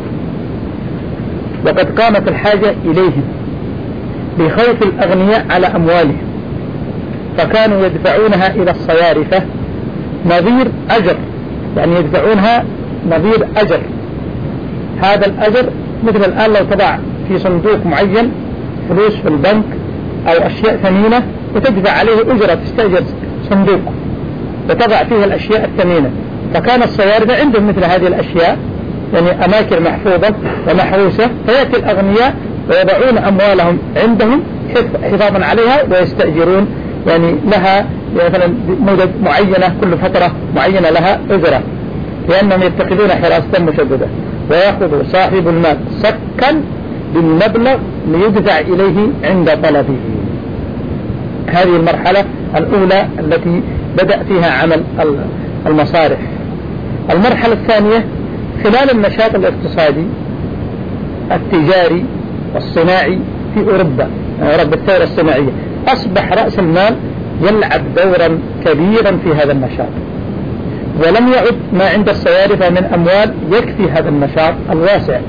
وقد قامت الحاجة إليهم بخوف الأغنياء على أموالهم، فكانوا يدفعونها إلى الصوارفة نظير أجر، يعني يدفعونها نظير أجر. هذا الأجر مثل الآن لو تضع في صندوق معين فلوس في البنك أو أشياء ثمينة وتدفع عليه أجرة، تستأجر صندوق وتضع فيه الأشياء الثمينة. فكان الصوارف عندهم مثل هذه الأشياء، يعني أماكن محفوظة ومحروسة، فيأتي الأغنياء ويضعون أموالهم عندهم حفاظا عليها ويستأجرون يعني لها مثلا مدة معينة، كل فترة معينة لها أجرة، لأنهم يتخذون حراسة مشددة. ويأخذ صاحب المال سكا بالمبلغ ليدفع إليه عند طلبه. هذه المرحلة الأولى التي بدأ فيها عمل المصارف. المرحلة الثانية خلال النشاط الاقتصادي التجاري والصناعي في أوروبا، أوروبا الثورة الصناعية، أصبح رأس المال يلعب دورا كبيرا في هذا النشاط، ولم يعد ما عند الصوارف من أموال يكفي هذا النشاط الواسع.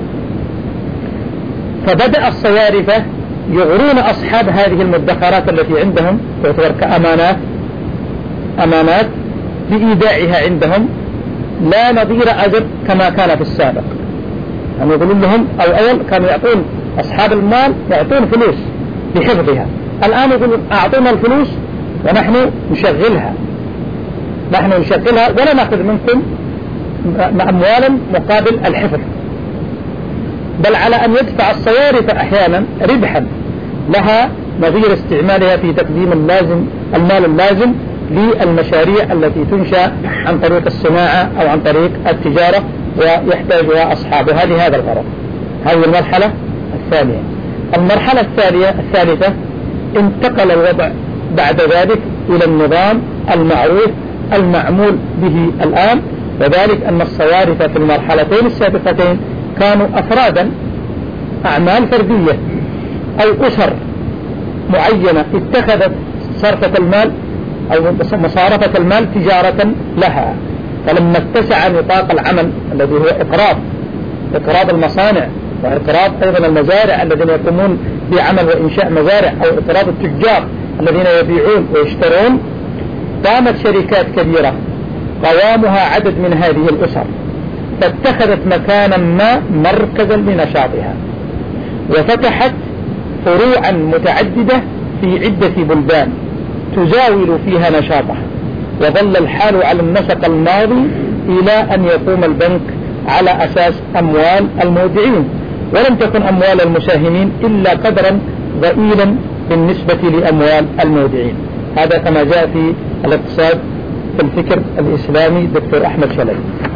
فبدأ الصوارف يغرون أصحاب هذه المدخرات التي عندهم تعتبر كأمانات أمانات بإيداعها عندهم لا نظير أجر كما كان في السابق. يعني يقولون لهم أو أول كانوا يعطون أصحاب المال يعطون فلوس لحفظها. الآن يقول أعطونا الفلوس ونحن نشغلها، نحن نشغلها ولا نأخذ منكم أموالا مقابل الحفظ، بل على أن يدفع الصوارف أحيانا ربحا لها نظير استعمالها في تقديم اللازم المال اللازم للمشاريع التي تنشأ عن طريق الصناعة أو عن طريق التجارة ويحتاجها أصحابها لهذا الغرض. هذه المرحلة الثانية. المرحلة الثانية الثالثة انتقل الوضع بعد ذلك إلى النظام المعروف المعمول به الآن، وذلك أن الصوارف في المرحلتين السابقتين كانوا أفرادا، أعمال فردية أو أسر معينة اتخذت صرفة المال أو مصارفة المال تجارة لها. فلما اتسع نطاق العمل الذي هو إقراض إقراض المصانع وإقراض أيضا المزارع الذين يقومون بعمل وإنشاء مزارع أو إقراض التجار الذين يبيعون ويشترون، قامت شركات كبيرة قوامها عدد من هذه الأسر، فاتخذت مكانا ما مركزا لنشاطها وفتحت فروعا متعددة في عدة بلدان تزاول فيها نشاطها، وظل الحال على النسق الماضي إلى أن يقوم البنك على أساس أموال المودعين، ولم تكن أموال المساهمين إلا قدرا ضئيلا بالنسبة لأموال المودعين. هذا كما جاء في الاقتصاد في الفكر الإسلامي دكتور أحمد شلبي.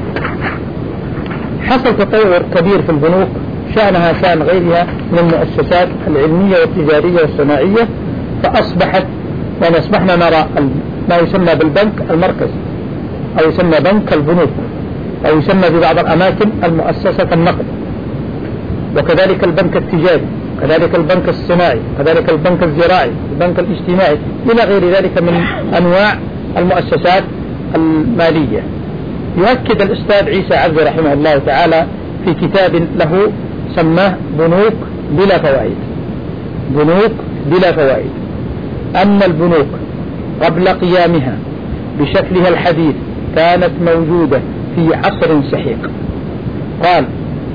حصل تطور كبير في البنوك شأنها شأن غيرها من المؤسسات العلمية والتجارية والصناعية، فأصبحت يعني أصبحنا نرى ما يسمى بالبنك المركزي أو يسمى بنك البنوك أو يسمى في بعض الأماكن المؤسسة النقد، وكذلك البنك التجاري، كذلك البنك الصناعي، كذلك البنك الزراعي، البنك الاجتماعي، إلى غير ذلك من أنواع المؤسسات المالية. يؤكد الأستاذ عيسى عبد رحمه الله تعالى في كتاب له سماه بنوك بلا فوائد بنوك بلا فوائد أن البنوك قبل قيامها بشكلها الحديث كانت موجودة في عصر سحيق. قال: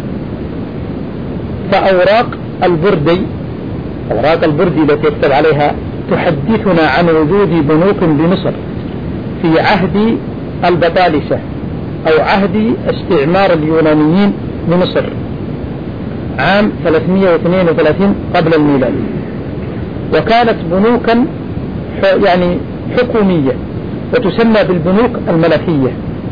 فأوراق البردي أوراق البردي التي يكتب عليها تحدثنا عن وجود بنوك بمصر في عهد البطالسة أو عهد استعمار اليونانيين بمصر عام ثلاثمائة واثنين وثلاثين قبل الميلاد، وكانت بنوكا يعني حكومية وتسمى بالبنوك الملكية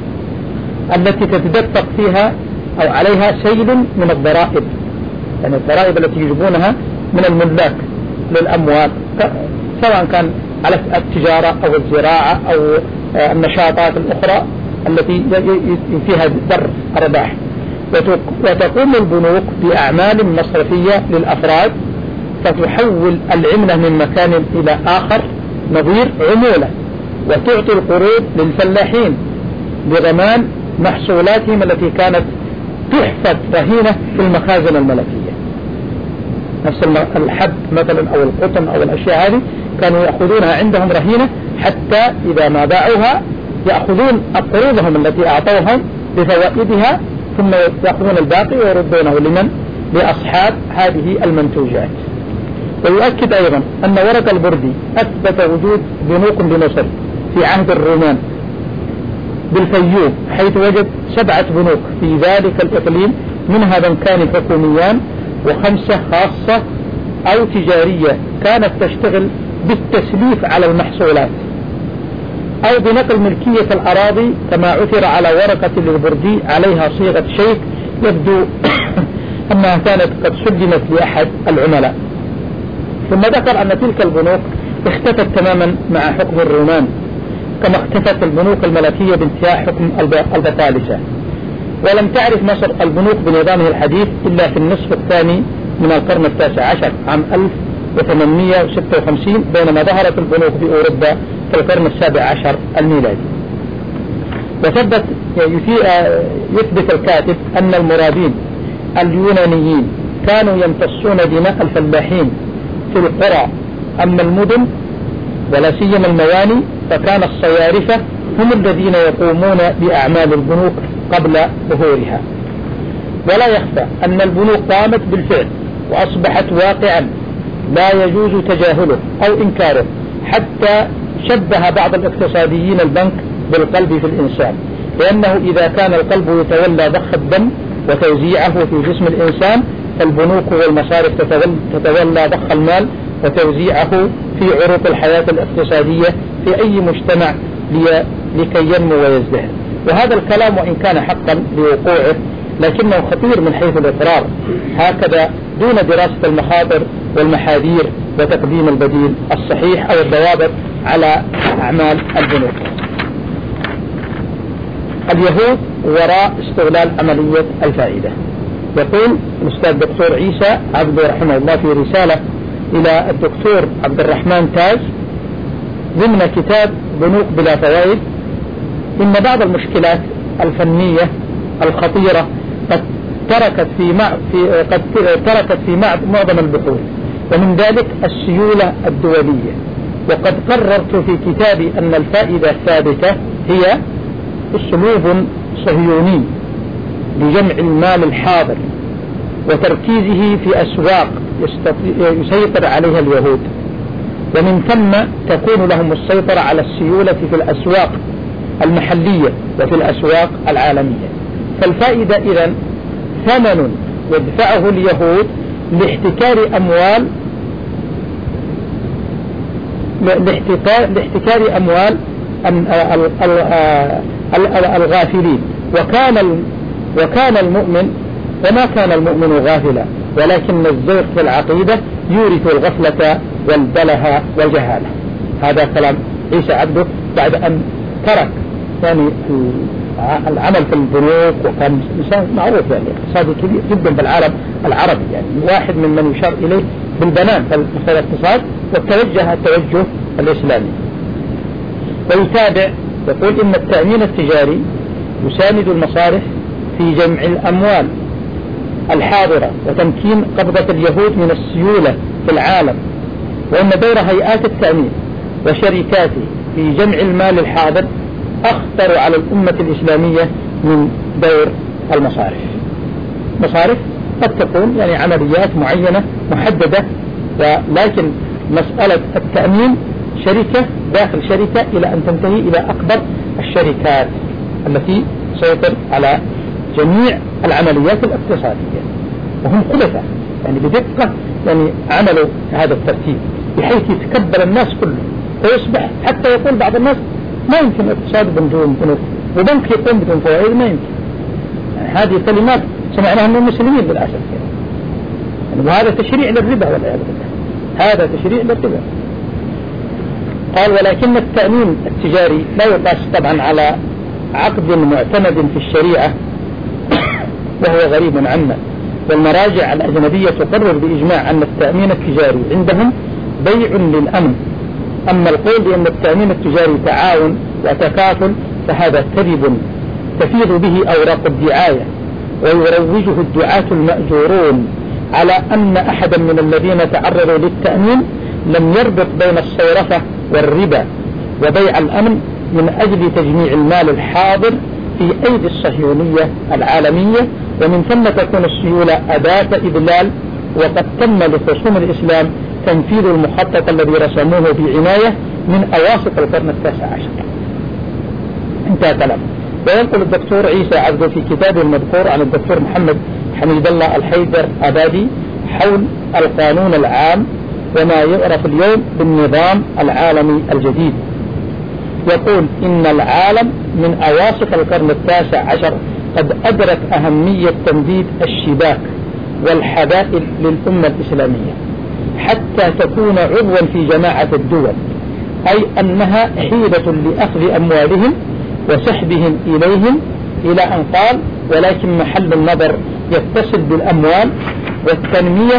التي تتدفق فيها أو عليها سيل من الضرائب، يعني الضرائب التي يجبونها من الملاك للأموال سواء كان على التجارة أو الزراعة أو النشاطات الأخرى التي فيها در أرباح. وتقوم البنوك بأعمال مصرفية للأفراد، فتحول العملة من مكان إلى آخر نظير عمولة، وتعطي القروض للفلاحين بضمان محصولاتهم التي كانت تحفظ رهينة في المخازن الملكية. نفس الحب مثلا أو القطن أو الأشياء هذه كانوا يأخذونها عندهم رهينة، حتى إذا ما باعوها يأخذون قروضهم التي أعطوهم بفوائدها، ثم يأخذون الباقي ويردونه لمن؟ لأصحاب هذه المنتوجات. ويؤكد أيضا أن ورق البردي أثبت وجود بنوك بمصر في عهد الرومان بالفيوم، حيث وجد سبعة بنوك في ذلك الإقليم، منها بنكان حكوميان وخمسة خاصة أو تجارية كانت تشتغل بالتسليف على المحصولات أو بنقل ملكية الأراضي، كما عثر على ورقة للبردي عليها صيغة شيك يبدو أنها كانت قد سلمت لأحد العملاء. ثم ذكر أن تلك البنوك اختفت تماما مع حكم الرومان، كما اختفت البنوك الملكية بانتهاء حكم البطالسة. ولم تعرف مصر البنوك بنظامه الحديث إلا في النصف الثاني من القرن التاسع عشر عام ألف وثمانمائة وستة وخمسين، بينما ظهرت البنوك في أوروبا في القرن السابع عشر الميلادي. وثبت يثبت الكاتب أن المرابين اليونانيين كانوا يمتصون دماء الفلاحين في القرى، أما المدن ولا سيما المواني فكان الصيارفة هم الذين يقومون بأعمال البنوك قبل ظهورها. ولا يخفى أن البنوك قامت بالفعل وأصبحت واقعا لا يجوز تجاهله أو إنكاره، حتى شبه بعض الاقتصاديين البنك بالقلب في الإنسان، لأنه إذا كان القلب يتولى ضخ الدم وتوزيعه في جسم الإنسان، فالبنوك والمصارف تتولى ضخ المال وتوزيعه في عروق الحياة الاقتصادية في أي مجتمع لكي ينمو ويزدهر. وهذا الكلام وإن كان حقا لوقوعه لكنه خطير من حيث الإقرار، هكذا دون دراسة المخاطر والمحاذير وتقديم البديل الصحيح أو الضوابط على أعمال البنوك. اليهود وراء استغلال عملية الفائدة. يقول الأستاذ الدكتور عيسى عبده رحمه الله في رسالة إلى الدكتور عبد الرحمن تاج ضمن كتاب بنوك بلا فوائد: إن بعض المشكلات الفنية الخطيرة قد تركت في مع في قد تركت في مع معظم البحوث، ومن ذلك السيولة الدولية. وقد قررت في كتابي أن الفائدة الثابتة هي أسلوب صهيوني لجمع المال الحاضر وتركيزه في أسواق يسيطر عليها اليهود، ومن ثم تكون لهم السيطرة على السيولة في الأسواق المحلية وفي الأسواق العالمية. فالفائدة إذن ثمن يدفعه اليهود لاحتكار أموال لاحتكار أموال الغافلين. وكان وكان المؤمن وما كان المؤمن غافلا، ولكن الزيغ في العقيدة يورث الغفلة والبله والجهالة. هذا كلام عيسى عبده بعد أن ترك يعني العمل في البنوك، وكان إنسان معروف يعني اقتصادي كبير جدا بالعالم العربي، يعني واحد من من يشار إليه بالبنان في الاقتصاد، وتوجه التوجه الإسلامي. ويتابع يقول إن التأمين التجاري يساند المصارف في جمع الأموال الحاضرة وتمكين قبضة اليهود من السيولة في العالم، وأن دور هيئات التأمين وشركاته في جمع المال الحاضر أخطر على الأمة الإسلامية من دور المصارف. مصارف قد تكون يعني عمليات معينة محددة، ولكن مسألة التأمين شركة داخل شركة إلى أن تنتهي إلى أكبر الشركات التي تسيطر على جميع العمليات الاقتصادية، وهم خلفاء يعني بدقة يعني عملوا هذا الترتيب بحيث يتكبر الناس كله، ويصبح حتى يقول بعض الناس ما يمكن اقتصاد بدون بنوك، وبنك يقوم بدون فوائد ما يمكن. يعني هذه كلمات سمعناها من المسلمين بالأسف يعني، وهذا تشريع للربا والعياذ بالله، هذا تشريع للربا. قال ولكن التأمين التجاري لا يقاس طبعا على عقد معتمد في الشريعة وهو غريب عنا، والمراجع الأجنبية تقرر بإجماع أن التأمين التجاري عندهم بيع للأمن. أما القول بأن التأمين التجاري تعاون وتكافل فهذا كذب تفيض به أوراق الدعاية، ويروجه الدعاة المأجورون على أن أحدا من الذين تعرضوا للتأمين لم يربط بين الصورفة والربا وبيع الأمن من أجل تجميع المال الحاضر في أيدي الصهيونية العالمية، ومن ثم تكون السيولة أداة إذلال. وقد تم لخصوم الإسلام تنفيذ المخطط الذي رسموه بعناية من أواسط القرن التاسع عشر. انتهى كلام. وينقل الدكتور عيسى عبده في كتابه المذكور عن الدكتور محمد حميد الله الحيدر أبادي حول القانون العام وما يعرف اليوم بالنظام العالمي الجديد، يقول إن العالم من أواسط القرن التاسع عشر قد أدرك أهمية تمديد الشباك والحبائل للأمة الإسلامية حتى تكون عضوا في جماعة الدول، أي أنها حيلة لأخذ أموالهم وسحبهم إليهم، إلى أن قال ولكن محل النظر يتصل بالأموال والتنمية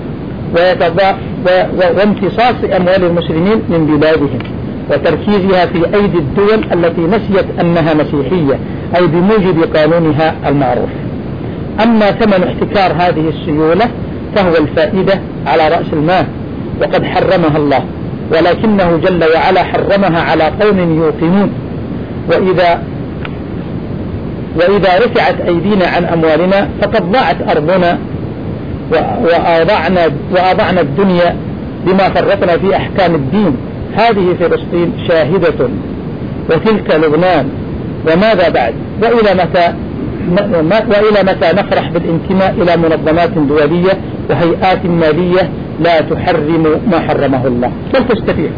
وامتصاص أموال المسلمين من بلادهم وتركيزها في أيدي الدول التي نسيت أنها مسيحية، أي بموجب قانونها المعروف. أما ثمن احتكار هذه السيولة فهو الفائدة على رأس المال، وقد حرمها الله، ولكنه جل وعلا حرمها على قوم يوقنون. وإذا وإذا رفعت أيدينا عن أموالنا فقد ضاعت أرضنا وأضعنا, وأضعنا الدنيا بما فرطنا في أحكام الدين. هذه فلسطين شاهدة، وتلك لبنان، وماذا بعد؟ وإلى متى وإلى متى نفرح بالانتماء إلى منظمات دولية وهيئات مالية لا تحرم ما حرمه الله بل تستطيع،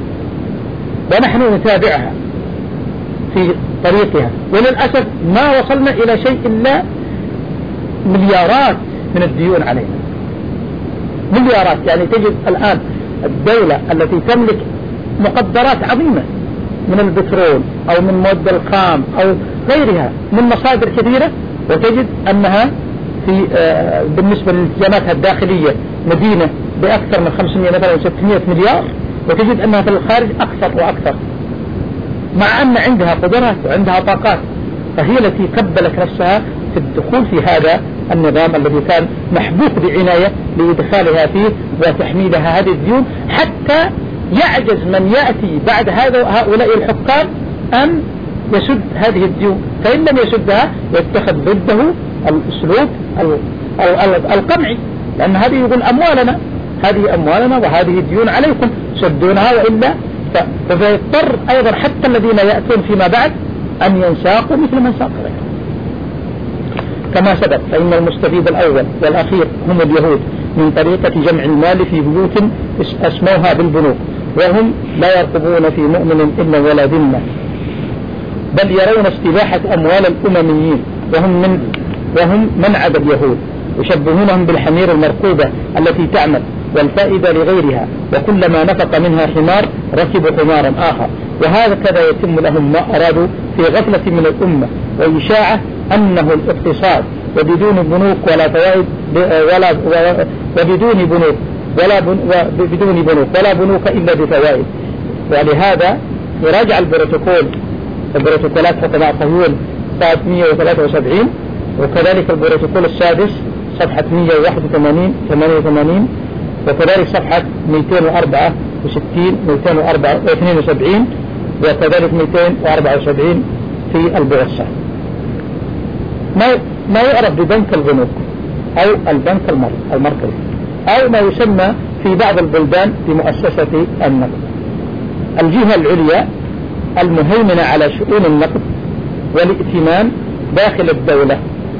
ونحن نتابعها في طريقها، وللأسف ما وصلنا إلى شيء إلا مليارات من الديون علينا، مليارات. يعني تجد الآن الدولة التي تملك مقدرات عظيمة من البترول أو من مواد الخام أو غيرها من مصادر كثيرة، وتجد أنها في آه بالنسبة لالتزاماتها الداخلية مدينة بأكثر من خمسمائة مثلا ستمائة مليار، وتجد أنها في الخارج أكثر وأكثر، مع أن عندها قدرات وعندها طاقات. فهي التي قبلت نفسها في الدخول في هذا النظام الذي كان محبوك بعناية لإدخالها فيه وتحميلها هذه الديون، حتى يعجز من يأتي بعد هذا هؤلاء الحكام أن يسد هذه الديون، فإن لم يسدها يتخذ ضده الأسلوب القمعي، لأن هذه يقول أموالنا، هذه أموالنا وهذه الديون عليكم سدونها، وإلا فيضطر أيضا حتى الذين يأتون فيما بعد أن ينساقوا مثل من ساق غيرهم. كما سبق فإن المستفيد الأول والأخير هم اليهود من طريقة جمع المال في بيوت أسموها بالبنوك، وهم لا يرقبون في مؤمن إلا ولا ذمة، بل يرون استباحة أموال الأمميين، وهم من وهم من عدا اليهود، يشبهونهم بالحمير المركوبة التي تعمل والفائدة لغيرها، وكلما نفق منها حمار ركبوا حمارا آخر، وهكذا يتم لهم ما أرادوا في غفلة من الأمة وإشاعة أنه الاقتصاد، وبدون بنوك ولا فوائد ولا وبدون بنوك ولا بدون بنوك ولا بنوك إلا بفوائد. ولهذا يراجع البروتوكول البروتوكولات حكماء صهيون صفحة مئة وثلاثة وسبعين، وكذلك البروتوكول السادس صفحة مئة وواحد وثمانين ثمانية وثمانين، وكذلك صفحة مئتين وأربعة وستين مئتين واثنين وسبعين، وكذلك مئتين وأربعة وسبعين في البورصة. ما ما يعرف ببنك البنوك أو البنك المركزي، أو ما يسمى في بعض البلدان بمؤسسة النقد، الجهة العليا المهيمنة على شؤون النقد والائتمان داخل الدولة،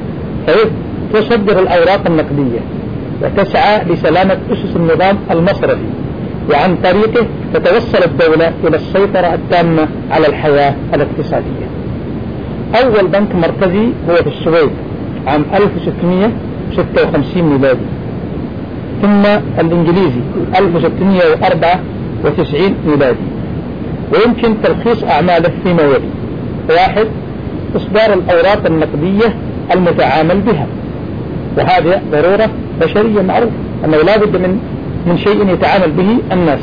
تصدر الأوراق النقدية وتسعى لسلامة أسس النظام المصرفي، وعن طريقه تتوصل الدولة إلى السيطرة التامة على الحياة الاقتصادية. أول بنك مركزي هو في السويد عام ألف وستمئة وستة وخمسين ميلادي، ثم الإنجليزي ألف وستمئة وأربعة وتسعين ميلادي. ويمكن تلخيص أعماله فيما يلي: واحد، إصدار الأوراق النقدية المتعامل بها، وهذا ضرورة بشرية معروفة أنه لا بد من من شيء يتعامل به الناس،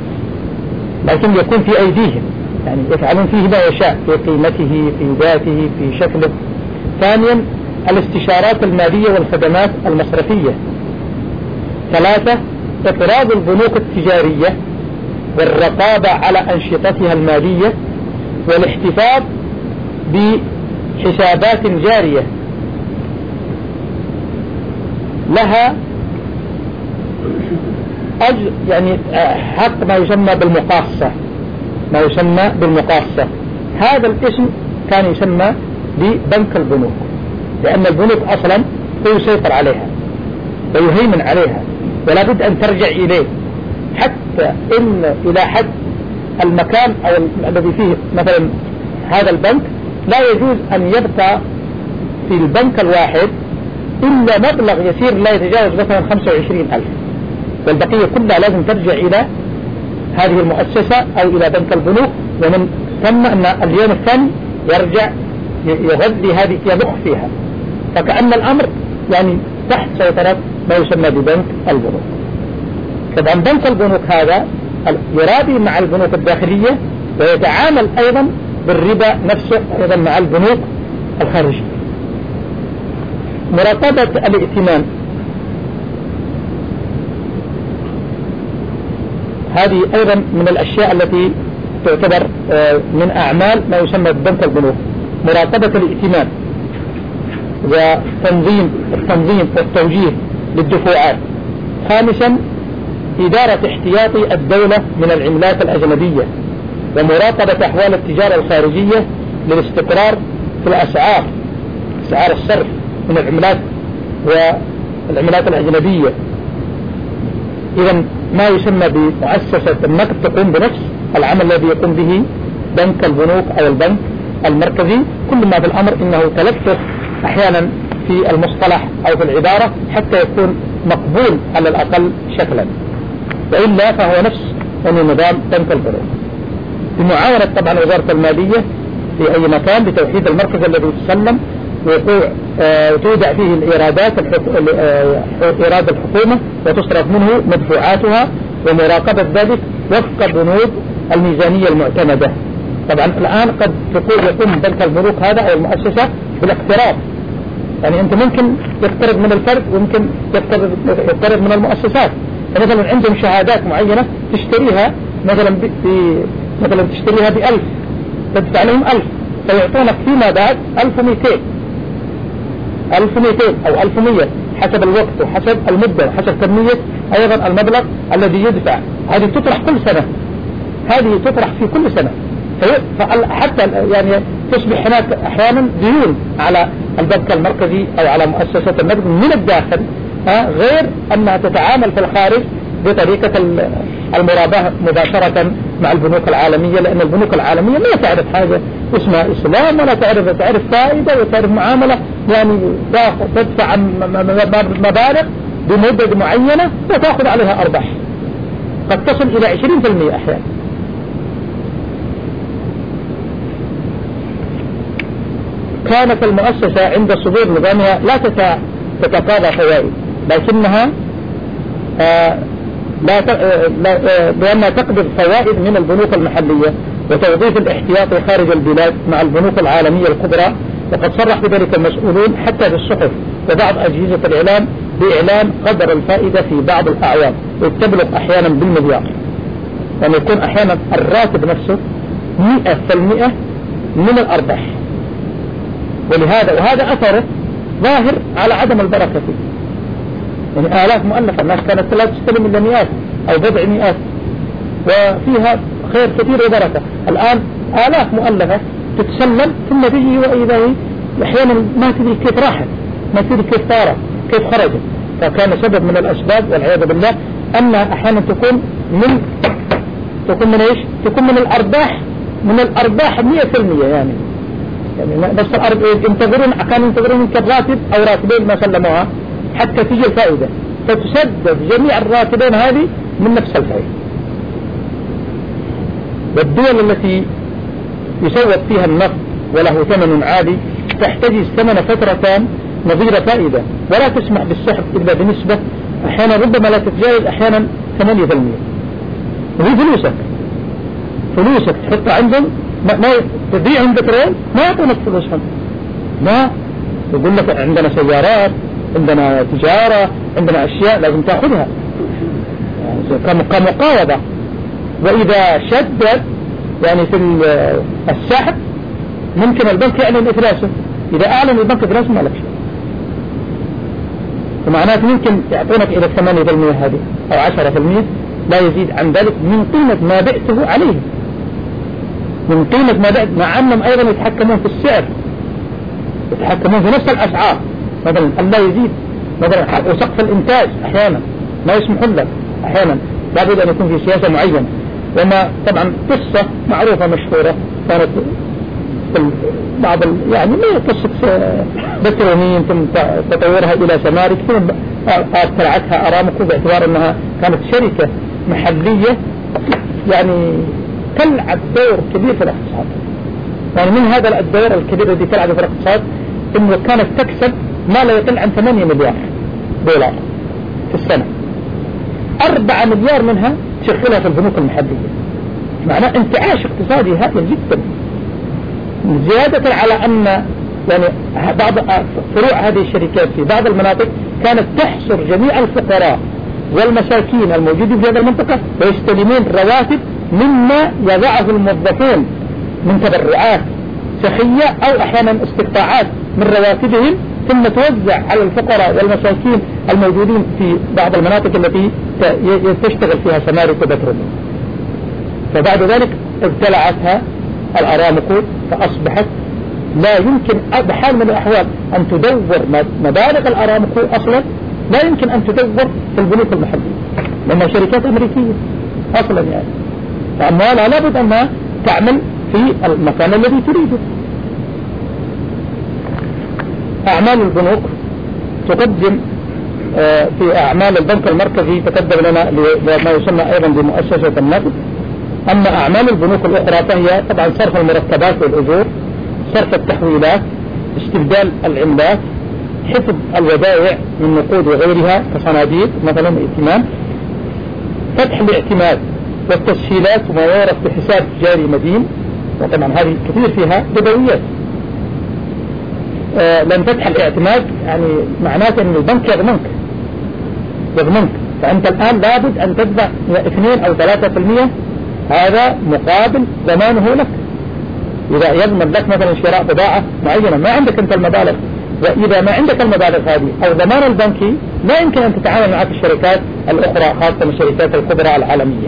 لكن يكون في أيديهم، يعني يفعلون فيه ما يشاء في قيمته في ذاته في شكله. ثانيا، الاستشارات المالية والخدمات المصرفية. ثلاثة، إقراض البنوك التجارية والرقابة على أنشطتها المالية والاحتفاظ بحسابات جارية لها أجر، يعني حق ما يسمى بالمقاصة، ما يسمى بالمقاصة. هذا الاسم كان يسمى ببنك البنوك، لأن البنوك أصلا هو يسيطر عليها ويهيمن عليها، ولا بد أن ترجع إليه، حتى إن إلى حد المكان أو الذي فيه مثلا هذا البنك لا يجوز أن يبقى في البنك الواحد إلا مبلغ يسير لا يتجاوز مثلا خمسة وعشرين ألف، والبقية كلها لازم ترجع إلى هذه المؤسسة أو إلى بنك البنوك، ومن ثم أن اليوم الثاني يرجع يغذي هذه يضخ فيها، فكأن الأمر يعني تحت سيطرة ما يسمى ببنك البنوك. طبعا بنك البنوك هذا يرابي مع البنوك الداخلية، ويتعامل أيضا بالربا نفسه أيضا مع البنوك الخارجية. مراقبة الائتمان، هذه أيضا من الأشياء التي تعتبر من أعمال ما يسمى ببنك البنوك، مراقبة الائتمان وتنظيم التنظيم والتوجيه للدفوعات. خامسا إدارة احتياطي الدولة من العملات الأجنبية ومراقبة أحوال التجارة الخارجية للاستقرار في الأسعار، أسعار الصرف من العملات والعملات الأجنبية. إذا ما يسمى بمؤسسة النقد تقوم بنفس العمل الذي يقوم به بنك البنوك أو البنك المركزي، كل ما في الأمر إنه تلفظ أحيانا في المصطلح أو في العبارة حتى يكون مقبول على الأقل شكلا، وإلا فهو نفس نظام بنك البنوك. بمعاونة طبعا وزارة المالية في أي مكان بتوحيد المركز الذي يتسلم وقوع آه تودع فيه الإيرادات آه إيراد الحكومة وتصرف منه مدفوعاتها ومراقبة ذلك وفق بنود الميزانية المعتمدة. طبعا الآن قد تقول يقوم بنك البنوك هذا أو المؤسسة بالاقتراض، يعني أنت ممكن تقترض من الفرد وممكن تقترض من المؤسسات. فمثلا عندهم شهادات معينة تشتريها مثلا في مثلا تشتريها بألف تدفع لهم ألف فيعطونك فيما بعد ألف ومئتين ألف ومئتين أو ألف ومية حسب الوقت وحسب المدة وحسب كمية أيضا المبلغ الذي يدفع. هذه تطرح كل سنة، هذه تطرح في كل سنة، حتى يعني تصبح هناك أحيانا ديون على البنك المركزي أو على مؤسسة النقد من الداخل، غير أنها تتعامل في الخارج بطريقة المرابحة مباشرة مع البنوك العالمية، لأن البنوك العالمية لا تعرف حاجة اسمها إسلام ولا تعرف تعرف فائدة وتعرف معاملة، يعني تدفع مبالغ بمدة معينة وتأخذ عليها أرباح قد تصل إلى عشرين بالمئة أحيانا. كانت المؤسسة عند صدور نظامها لا تتقاضى فوائد، لكنها آه لا بأنها تقبض فوائد من البنوك المحلية وتوظيف الاحتياطي خارج البلاد مع البنوك العالمية الكبرى. وقد صرح بذلك المسؤولون حتى بالصحف وبعض أجهزة الإعلام بإعلان قدر الفائدة في بعض الأعوام وتبلغ أحيانا بالمليار، يعني يكون أحيانا الراتب نفسه مئة في المئة من الأرباح. ولهذا وهذا أثره ظاهر على عدم البركة فيه، يعني آلاف مؤلفة، الناس كانت لا تستلم إلا مئات أو بضع مئات وفيها خير كثير وبركة. الآن آلاف مؤلفة تتسلم ثم تجي وإذا هي أحيانا ما تدري كيف راحت، ما تدري كيف طارت، كيف خرجت. فكان سبب من الأسباب والعياذ بالله أنها أحيانا تكون من تكون من إيش؟ تكون من الأرباح من الأرباح مئة في المئة، يعني يعني بس الأرض ينتظرون كانوا ينتظرون منك الراتب أو راتبين ما سلموها حتى تيجي الفائدة، فتسدد جميع الراتبين هذه من نفس الفائدة. والدول التي يسوق فيها النفط وله ثمن عالي تحتجز ثمن فترة نظير فائدة ولا تسمح بالسحب إلا بنسبة أحيانا ربما لا تتجاوز أحيانا ثمانية بالمئة. وهي فلوسك فلوسك تحطها عندهم، ما, ما تبيعهم بترول ما يعطونك فلوسهم، ما يقول لك عندنا سيارات عندنا تجارة عندنا أشياء لازم تأخذها يعني كمقاوضة. وإذا شدد يعني في السحب ممكن البنك يعلن إفلاسه، إذا أعلن البنك إفلاسه ما لك شيء، ومعناته ممكن يعطونك إلى ثمانية بالمئة هذه أو عشرة بالمئة لا يزيد عن ذلك من قيمة ما بعته عليه، من قيمة ما بعت، مع أنهم أيضا يتحكمون في السعر، يتحكمون في نفس الأسعار مثلا ألا يزيد مثلا، وسقف الإنتاج أحيانا ما يسمحون لك، أحيانا لابد أن يكون في سياسة معينة. وما طبعا قصة معروفة مشهورة كانت بعض يعني ما قصة بترونين ثم تطورها إلى سمارك ثم ابتلعتها أرامكو باعتبار أنها كانت شركة محلية يعني تلعب دور كبير في الاقتصاد. يعني من هذا الدور الكبير الذي تلعب في الاقتصاد انه كانت تكسب ما لا يقل عن ثمانية مليار دولار في السنة، أربعة مليار منها تشغلها في البنوك المحلية، معناه انتعاش اقتصادي هائل جدا، زيادة على أن يعني بعض فروع هذه الشركات في بعض المناطق كانت تحصر جميع الفقراء والمساكين الموجودين في هذه المنطقة ويستلمون رواتب مما يضعه الموظفون من تبرعات سخية أو أحيانا استقطاعات من رواتبهم ثم توزع على الفقراء والمساكين الموجودين في بعض المناطق التي تشتغل فيها سمارك وبترول. فبعد ذلك ابتلعتها الأرامكو فأصبحت لا يمكن بحال من الأحوال أن تدور مبالغ الأرامكو أصلا، لا يمكن أن تدور في البنوك المحلية لأنها شركات أمريكية أصلا يعني، فأموالها لابد أنها تعمل في المكان الذي تريده. أعمال البنوك تقدم في أعمال البنك المركزي تقدم لنا ما يسمى أيضا بمؤسسة النقد. أما أعمال البنوك الأخرى فهي طبعا صرف المرتبات والأجور، صرف التحويلات، استبدال العملات، حفظ الودائع من نقود وغيرها كصناديق مثلا ائتمان، فتح الاعتماد والتسهيلات وما يورث بحساب جاري مدين، وطبعا هذه كثير فيها بدويات. آه لن تفتح الاعتماد يعني معناته أن البنك يضمنك يضمنك فأنت الآن لابد أن تدفع اثنين أو ثلاثة في المية، هذا مقابل ضمانه لك. إذا يضمن لك مثلا شراء بضاعة معينة ما عندك أنت المبالغ، وإذا ما عندك المبالغ هذه أو ضمان البنكي لا يمكن أن تتعامل معك الشركات الأخرى خاصة الشركات الكبرى العالمية.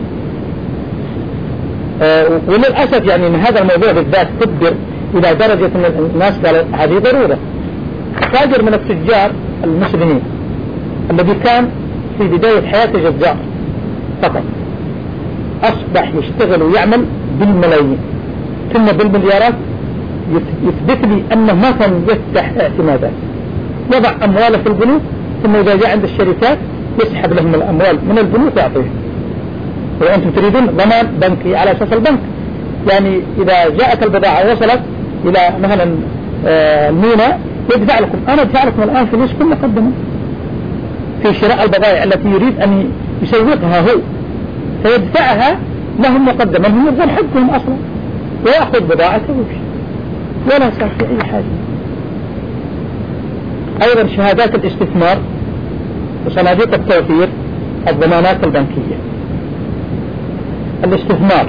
أه وللأسف يعني أن هذا الموضوع بالذات كبر إلى درجة أن الناس قالوا هذه ضرورة. تاجر من التجار المسلمين الذي كان في بداية حياته جزار فقط أصبح يشتغل ويعمل بالملايين ثم بالمليارات، يثبت لي أنه ما كان يفتح اعتمادات، يضع أمواله في البنوك ثم إذا جاء عند الشركات يسحب لهم الأموال من البنوك ويعطيهم. وأنتم تريدون ضمان بنكي على أساس البنك، يعني إذا جاءت البضاعة وصلت إلى مثلا الميناء يدفع لكم، أنا أدفع لكم الآن فلوس كل مقدمة في شراء البضائع التي يريد أن يسوقها هو، فيدفعها لهم مقدما، هم يبغون حقهم أصلا ويأخذ بضاعته ويمشي ولا صار في أي حاجة. أيضا شهادات الاستثمار وصناديق التوفير، الضمانات البنكية. الاستثمار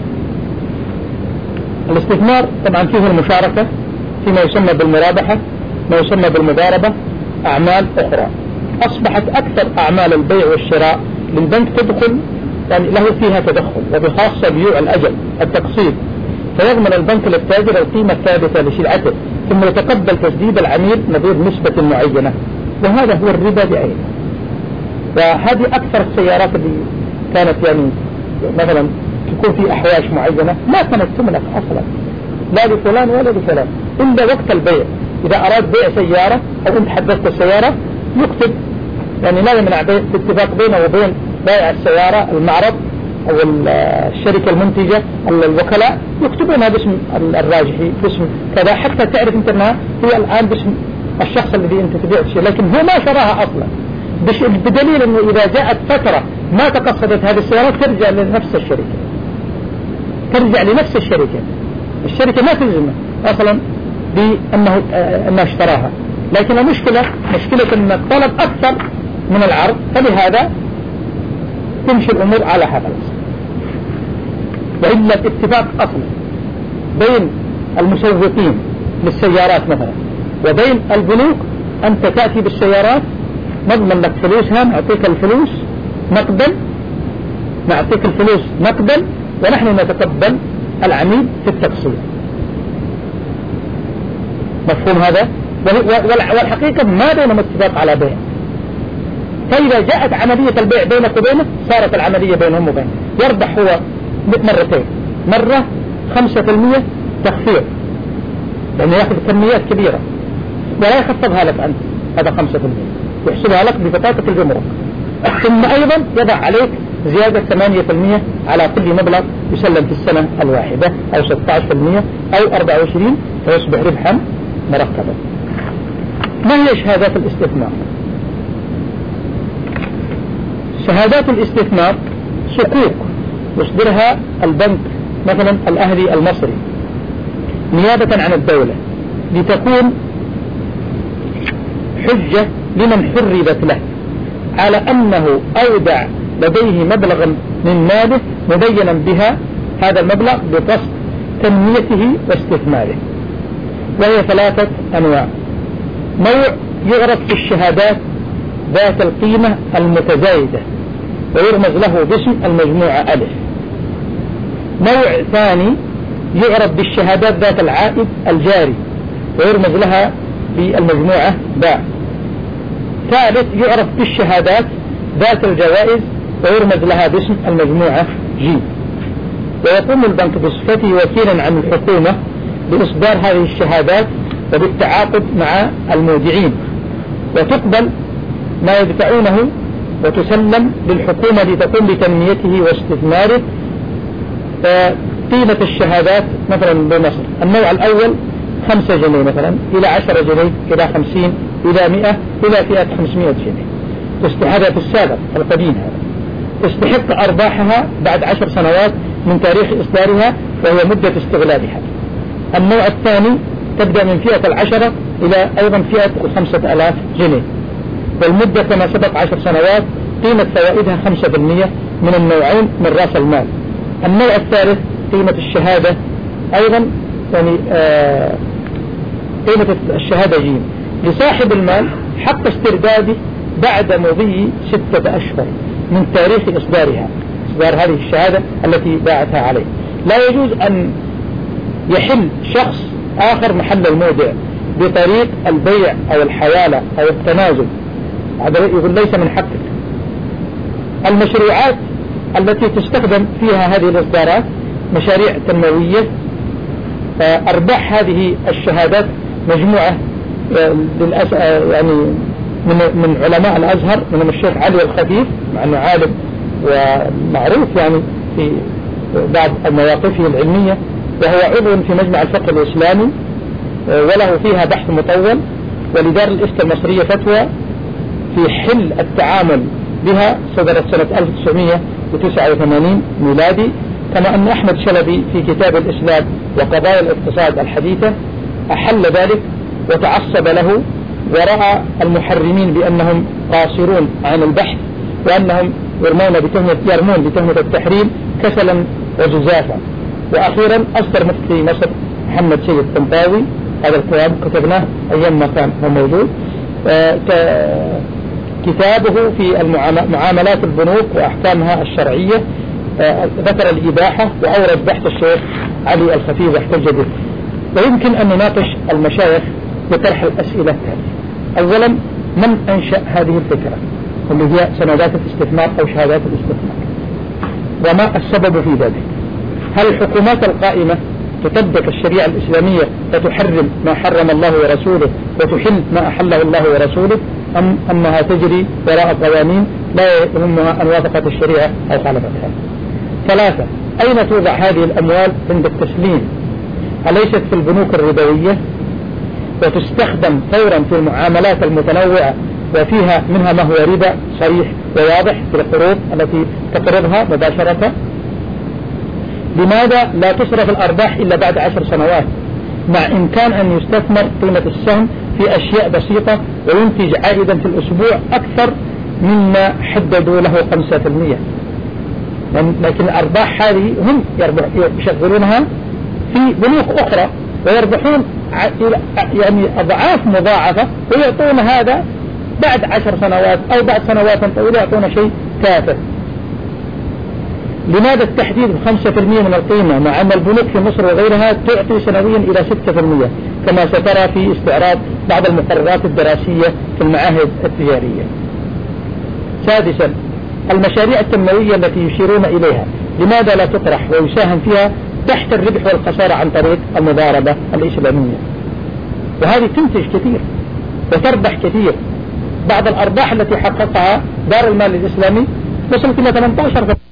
الاستثمار طبعا فيه المشاركة فيما يسمى بالمرابحة، ما يسمى بالمضاربة، أعمال أخرى. أصبحت أكثر أعمال البيع والشراء للبنك تدخل يعني له فيها تدخل، وبخاصة بيوع الأجل التقسيط، فيضمن البنك للتاجر القيمة الثابتة لسلعته ثم يتقبل تسديد العميل نظير نسبة معينة، وهذا هو الربا بعينه. وهذه أكثر السيارات اللي كانت يعني مثلا تكون في أحواش معينة ما كانت تملك أصلا لا لفلان ولا لفلان إلا وقت البيع. إذا أراد بيع سيارة أو أنت حدثت السيارة يكتب، يعني لا يمنع اتفاق بينه وبين بائع السيارة المعرض أو الشركة المنتجة الوكلاء يكتبونها باسم الراجحي باسم كذا حتى تعرف أنت أنها هي الآن باسم الشخص الذي أنت تبيع الشيء، لكن هو ما شراها أصلا، بدليل أنه إذا جاءت فترة ما تقصدت هذه السيارات ترجع لنفس الشركة ترجع لنفس الشركة الشركة ما تلزمه أصلا بأنه أنه اشتراها، لكن المشكلة مشكلة أن الطلب أكثر من العرض، فلهذا تمشي الأمور على هذا الأصل. وإلا الاتفاق أصلا بين المسوقين للسيارات مثلا وبين البنوك، أنت تأتي بالسيارات نضمن لك فلوسها، نعطيك الفلوس نقدا نعطيك الفلوس نقدا ونحن نتقبل العميل في التقسيط. مفهوم هذا؟ والحقيقة ما بينهم اتفاق على بيع، فإذا جاءت عملية البيع بينك وبينه صارت العملية بينهم وبينه، يربح هو مرتين، مرة خمسة في المية تخفيض لأنه يأخذ كميات كبيرة ولا يخفضها لك أنت، هذا خمسة في المية يحسبها لك ببطاقة الجمرك، ثم أيضا يضع عليك زيادة ثمانية في المية على كل مبلغ يسلم في السنة الواحدة أو ستة عشر في المية أو أربعة وعشرين فيصبح ربحا مركبا. ما هي شهادات الاستثمار؟ شهادات الاستثمار صكوك يصدرها البنك مثلا الأهلي المصري نيابة عن الدولة لتكون حجة لمن حربت له على أنه أودع لديه مبلغا من ماله مبينا بها هذا المبلغ بقصد تنميته واستثماره، وهي ثلاثة أنواع. نوع يعرف في الشهادات ذات القيمة المتزايدة ويرمز له باسم المجموعة ألف. نوع ثاني يعرف بالشهادات ذات العائد الجاري ويرمز لها بالمجموعة باء. ثالث يعرف بالشهادات ذات الجوائز ويرمز لها باسم المجموعة جي. ويقوم البنك بصفته وكيلا عن الحكومة بإصدار هذه الشهادات وبالتعاقد مع المودعين، وتقبل ما يدفعونه وتسلم للحكومة لتقوم بتنميته واستثماره. قيمة الشهادات مثلا بمصر النوع الأول خمسة جنيه مثلا إلى عشرة جنيه إلى خمسين إلى مئة إلى فئة خمسمائة جنيه. تستحق في السابق القديم هذا تستحق أرباحها بعد عشر سنوات من تاريخ إصدارها وهي مدة استغلالها. النوع الثاني تبدأ من فئة العشرة إلى أيضا فئة الخمسة آلاف جنيه، والمدة كما سبق عشر سنوات. قيمة فوائدها خمسة بالمئة من النوعين من رأس المال. النوع الثالث قيمة الشهادة أيضا يعني آه قيمة الشهادة جيم لصاحب المال حق استرداده بعد مضي ستة أشهر من تاريخ إصدارها، إصدار هذه الشهادة التي باعتها عليه. لا يجوز أن يحل شخص آخر محل المودع بطريق البيع أو الحوالة أو التنازل، هذا يقول ليس من حقك. المشروعات التي تستخدم فيها هذه الإصدارات مشاريع تنموية. أرباح هذه الشهادات مجموعة يعني من من علماء الأزهر، منهم الشيخ علي الخفيف مع أنه عالم ومعروف يعني في بعض مواقفه العلمية، وهو عضو في مجمع الفقه الإسلامي وله فيها بحث مطول، ولدار الإفتاء المصرية فتوى في حل التعامل بها صدرت سنة ألف وتسعمائة وتسعة وثمانين ميلادي. كما أن أحمد شلبي في كتاب الإسلام وقضايا الاقتصاد الحديثة أحل ذلك وتعصب له، ورأى المحرمين بأنهم قاصرون عن البحث وأنهم يرمون بتهمة يرمون بتهمة التحريم كسلا وجزافا. وأخيرا أصدر مفتي مصر محمد سيد طنطاوي هذا الكتاب، كتبناه أيام ما كان هو موجود، كتابه في معاملات البنوك وأحكامها الشرعية. ذكر الإباحة وأورد بحث الشيخ علي الخفيف واحتج به. ويمكن أن نناقش المشايخ بطرح الأسئلة التالية. أولا، من أنشأ هذه الفكرة اللي هي سندات الاستثمار أو شهادات الاستثمار، وما السبب في ذلك؟ هل الحكومات القائمة تطبق الشريعة الإسلامية وتحرم ما حرم الله ورسوله وتحل ما أحله الله ورسوله، أم أنها تجري وراء قوانين لا يهمها أن وافقت الشريعة أو خالفتها؟ ثلاثة، أين توضع هذه الأموال عند التسليم؟ أليست في البنوك الربوية وتستخدم فورا في المعاملات المتنوعة وفيها منها ما هو ربا صريح وواضح في القروض التي تقرضها مباشرة؟ لماذا لا تصرف الأرباح إلا بعد عشر سنوات، مع إمكان أن يستثمر قيمة السهم في أشياء بسيطة وينتج عائدا في الأسبوع أكثر مما حددوا له خمسة بالمئة؟ لكن الأرباح هذه هم يشغلونها في بنوك أخرى ويربحون يعني أضعاف مضاعفة، ويعطون هذا بعد عشر سنوات أو بعد سنوات طويلة يعطون شيء تافه. لماذا التحديد بخمسة بالمئة من القيمة مع أن البنوك في مصر وغيرها تعطي سنويا إلى ستة بالمئة كما سترى في استعراض بعض المقررات الدراسية في المعاهد التجارية؟ سادسا، المشاريع التنموية التي يشيرون إليها لماذا لا تطرح ويساهم فيها تحت الربح والخسارة عن طريق المضاربة الإسلامية؟ وهذه تنتج كثير وتربح كثير. بعض الأرباح التي حققها دار المال الإسلامي وصلت إلى ثمانية عشر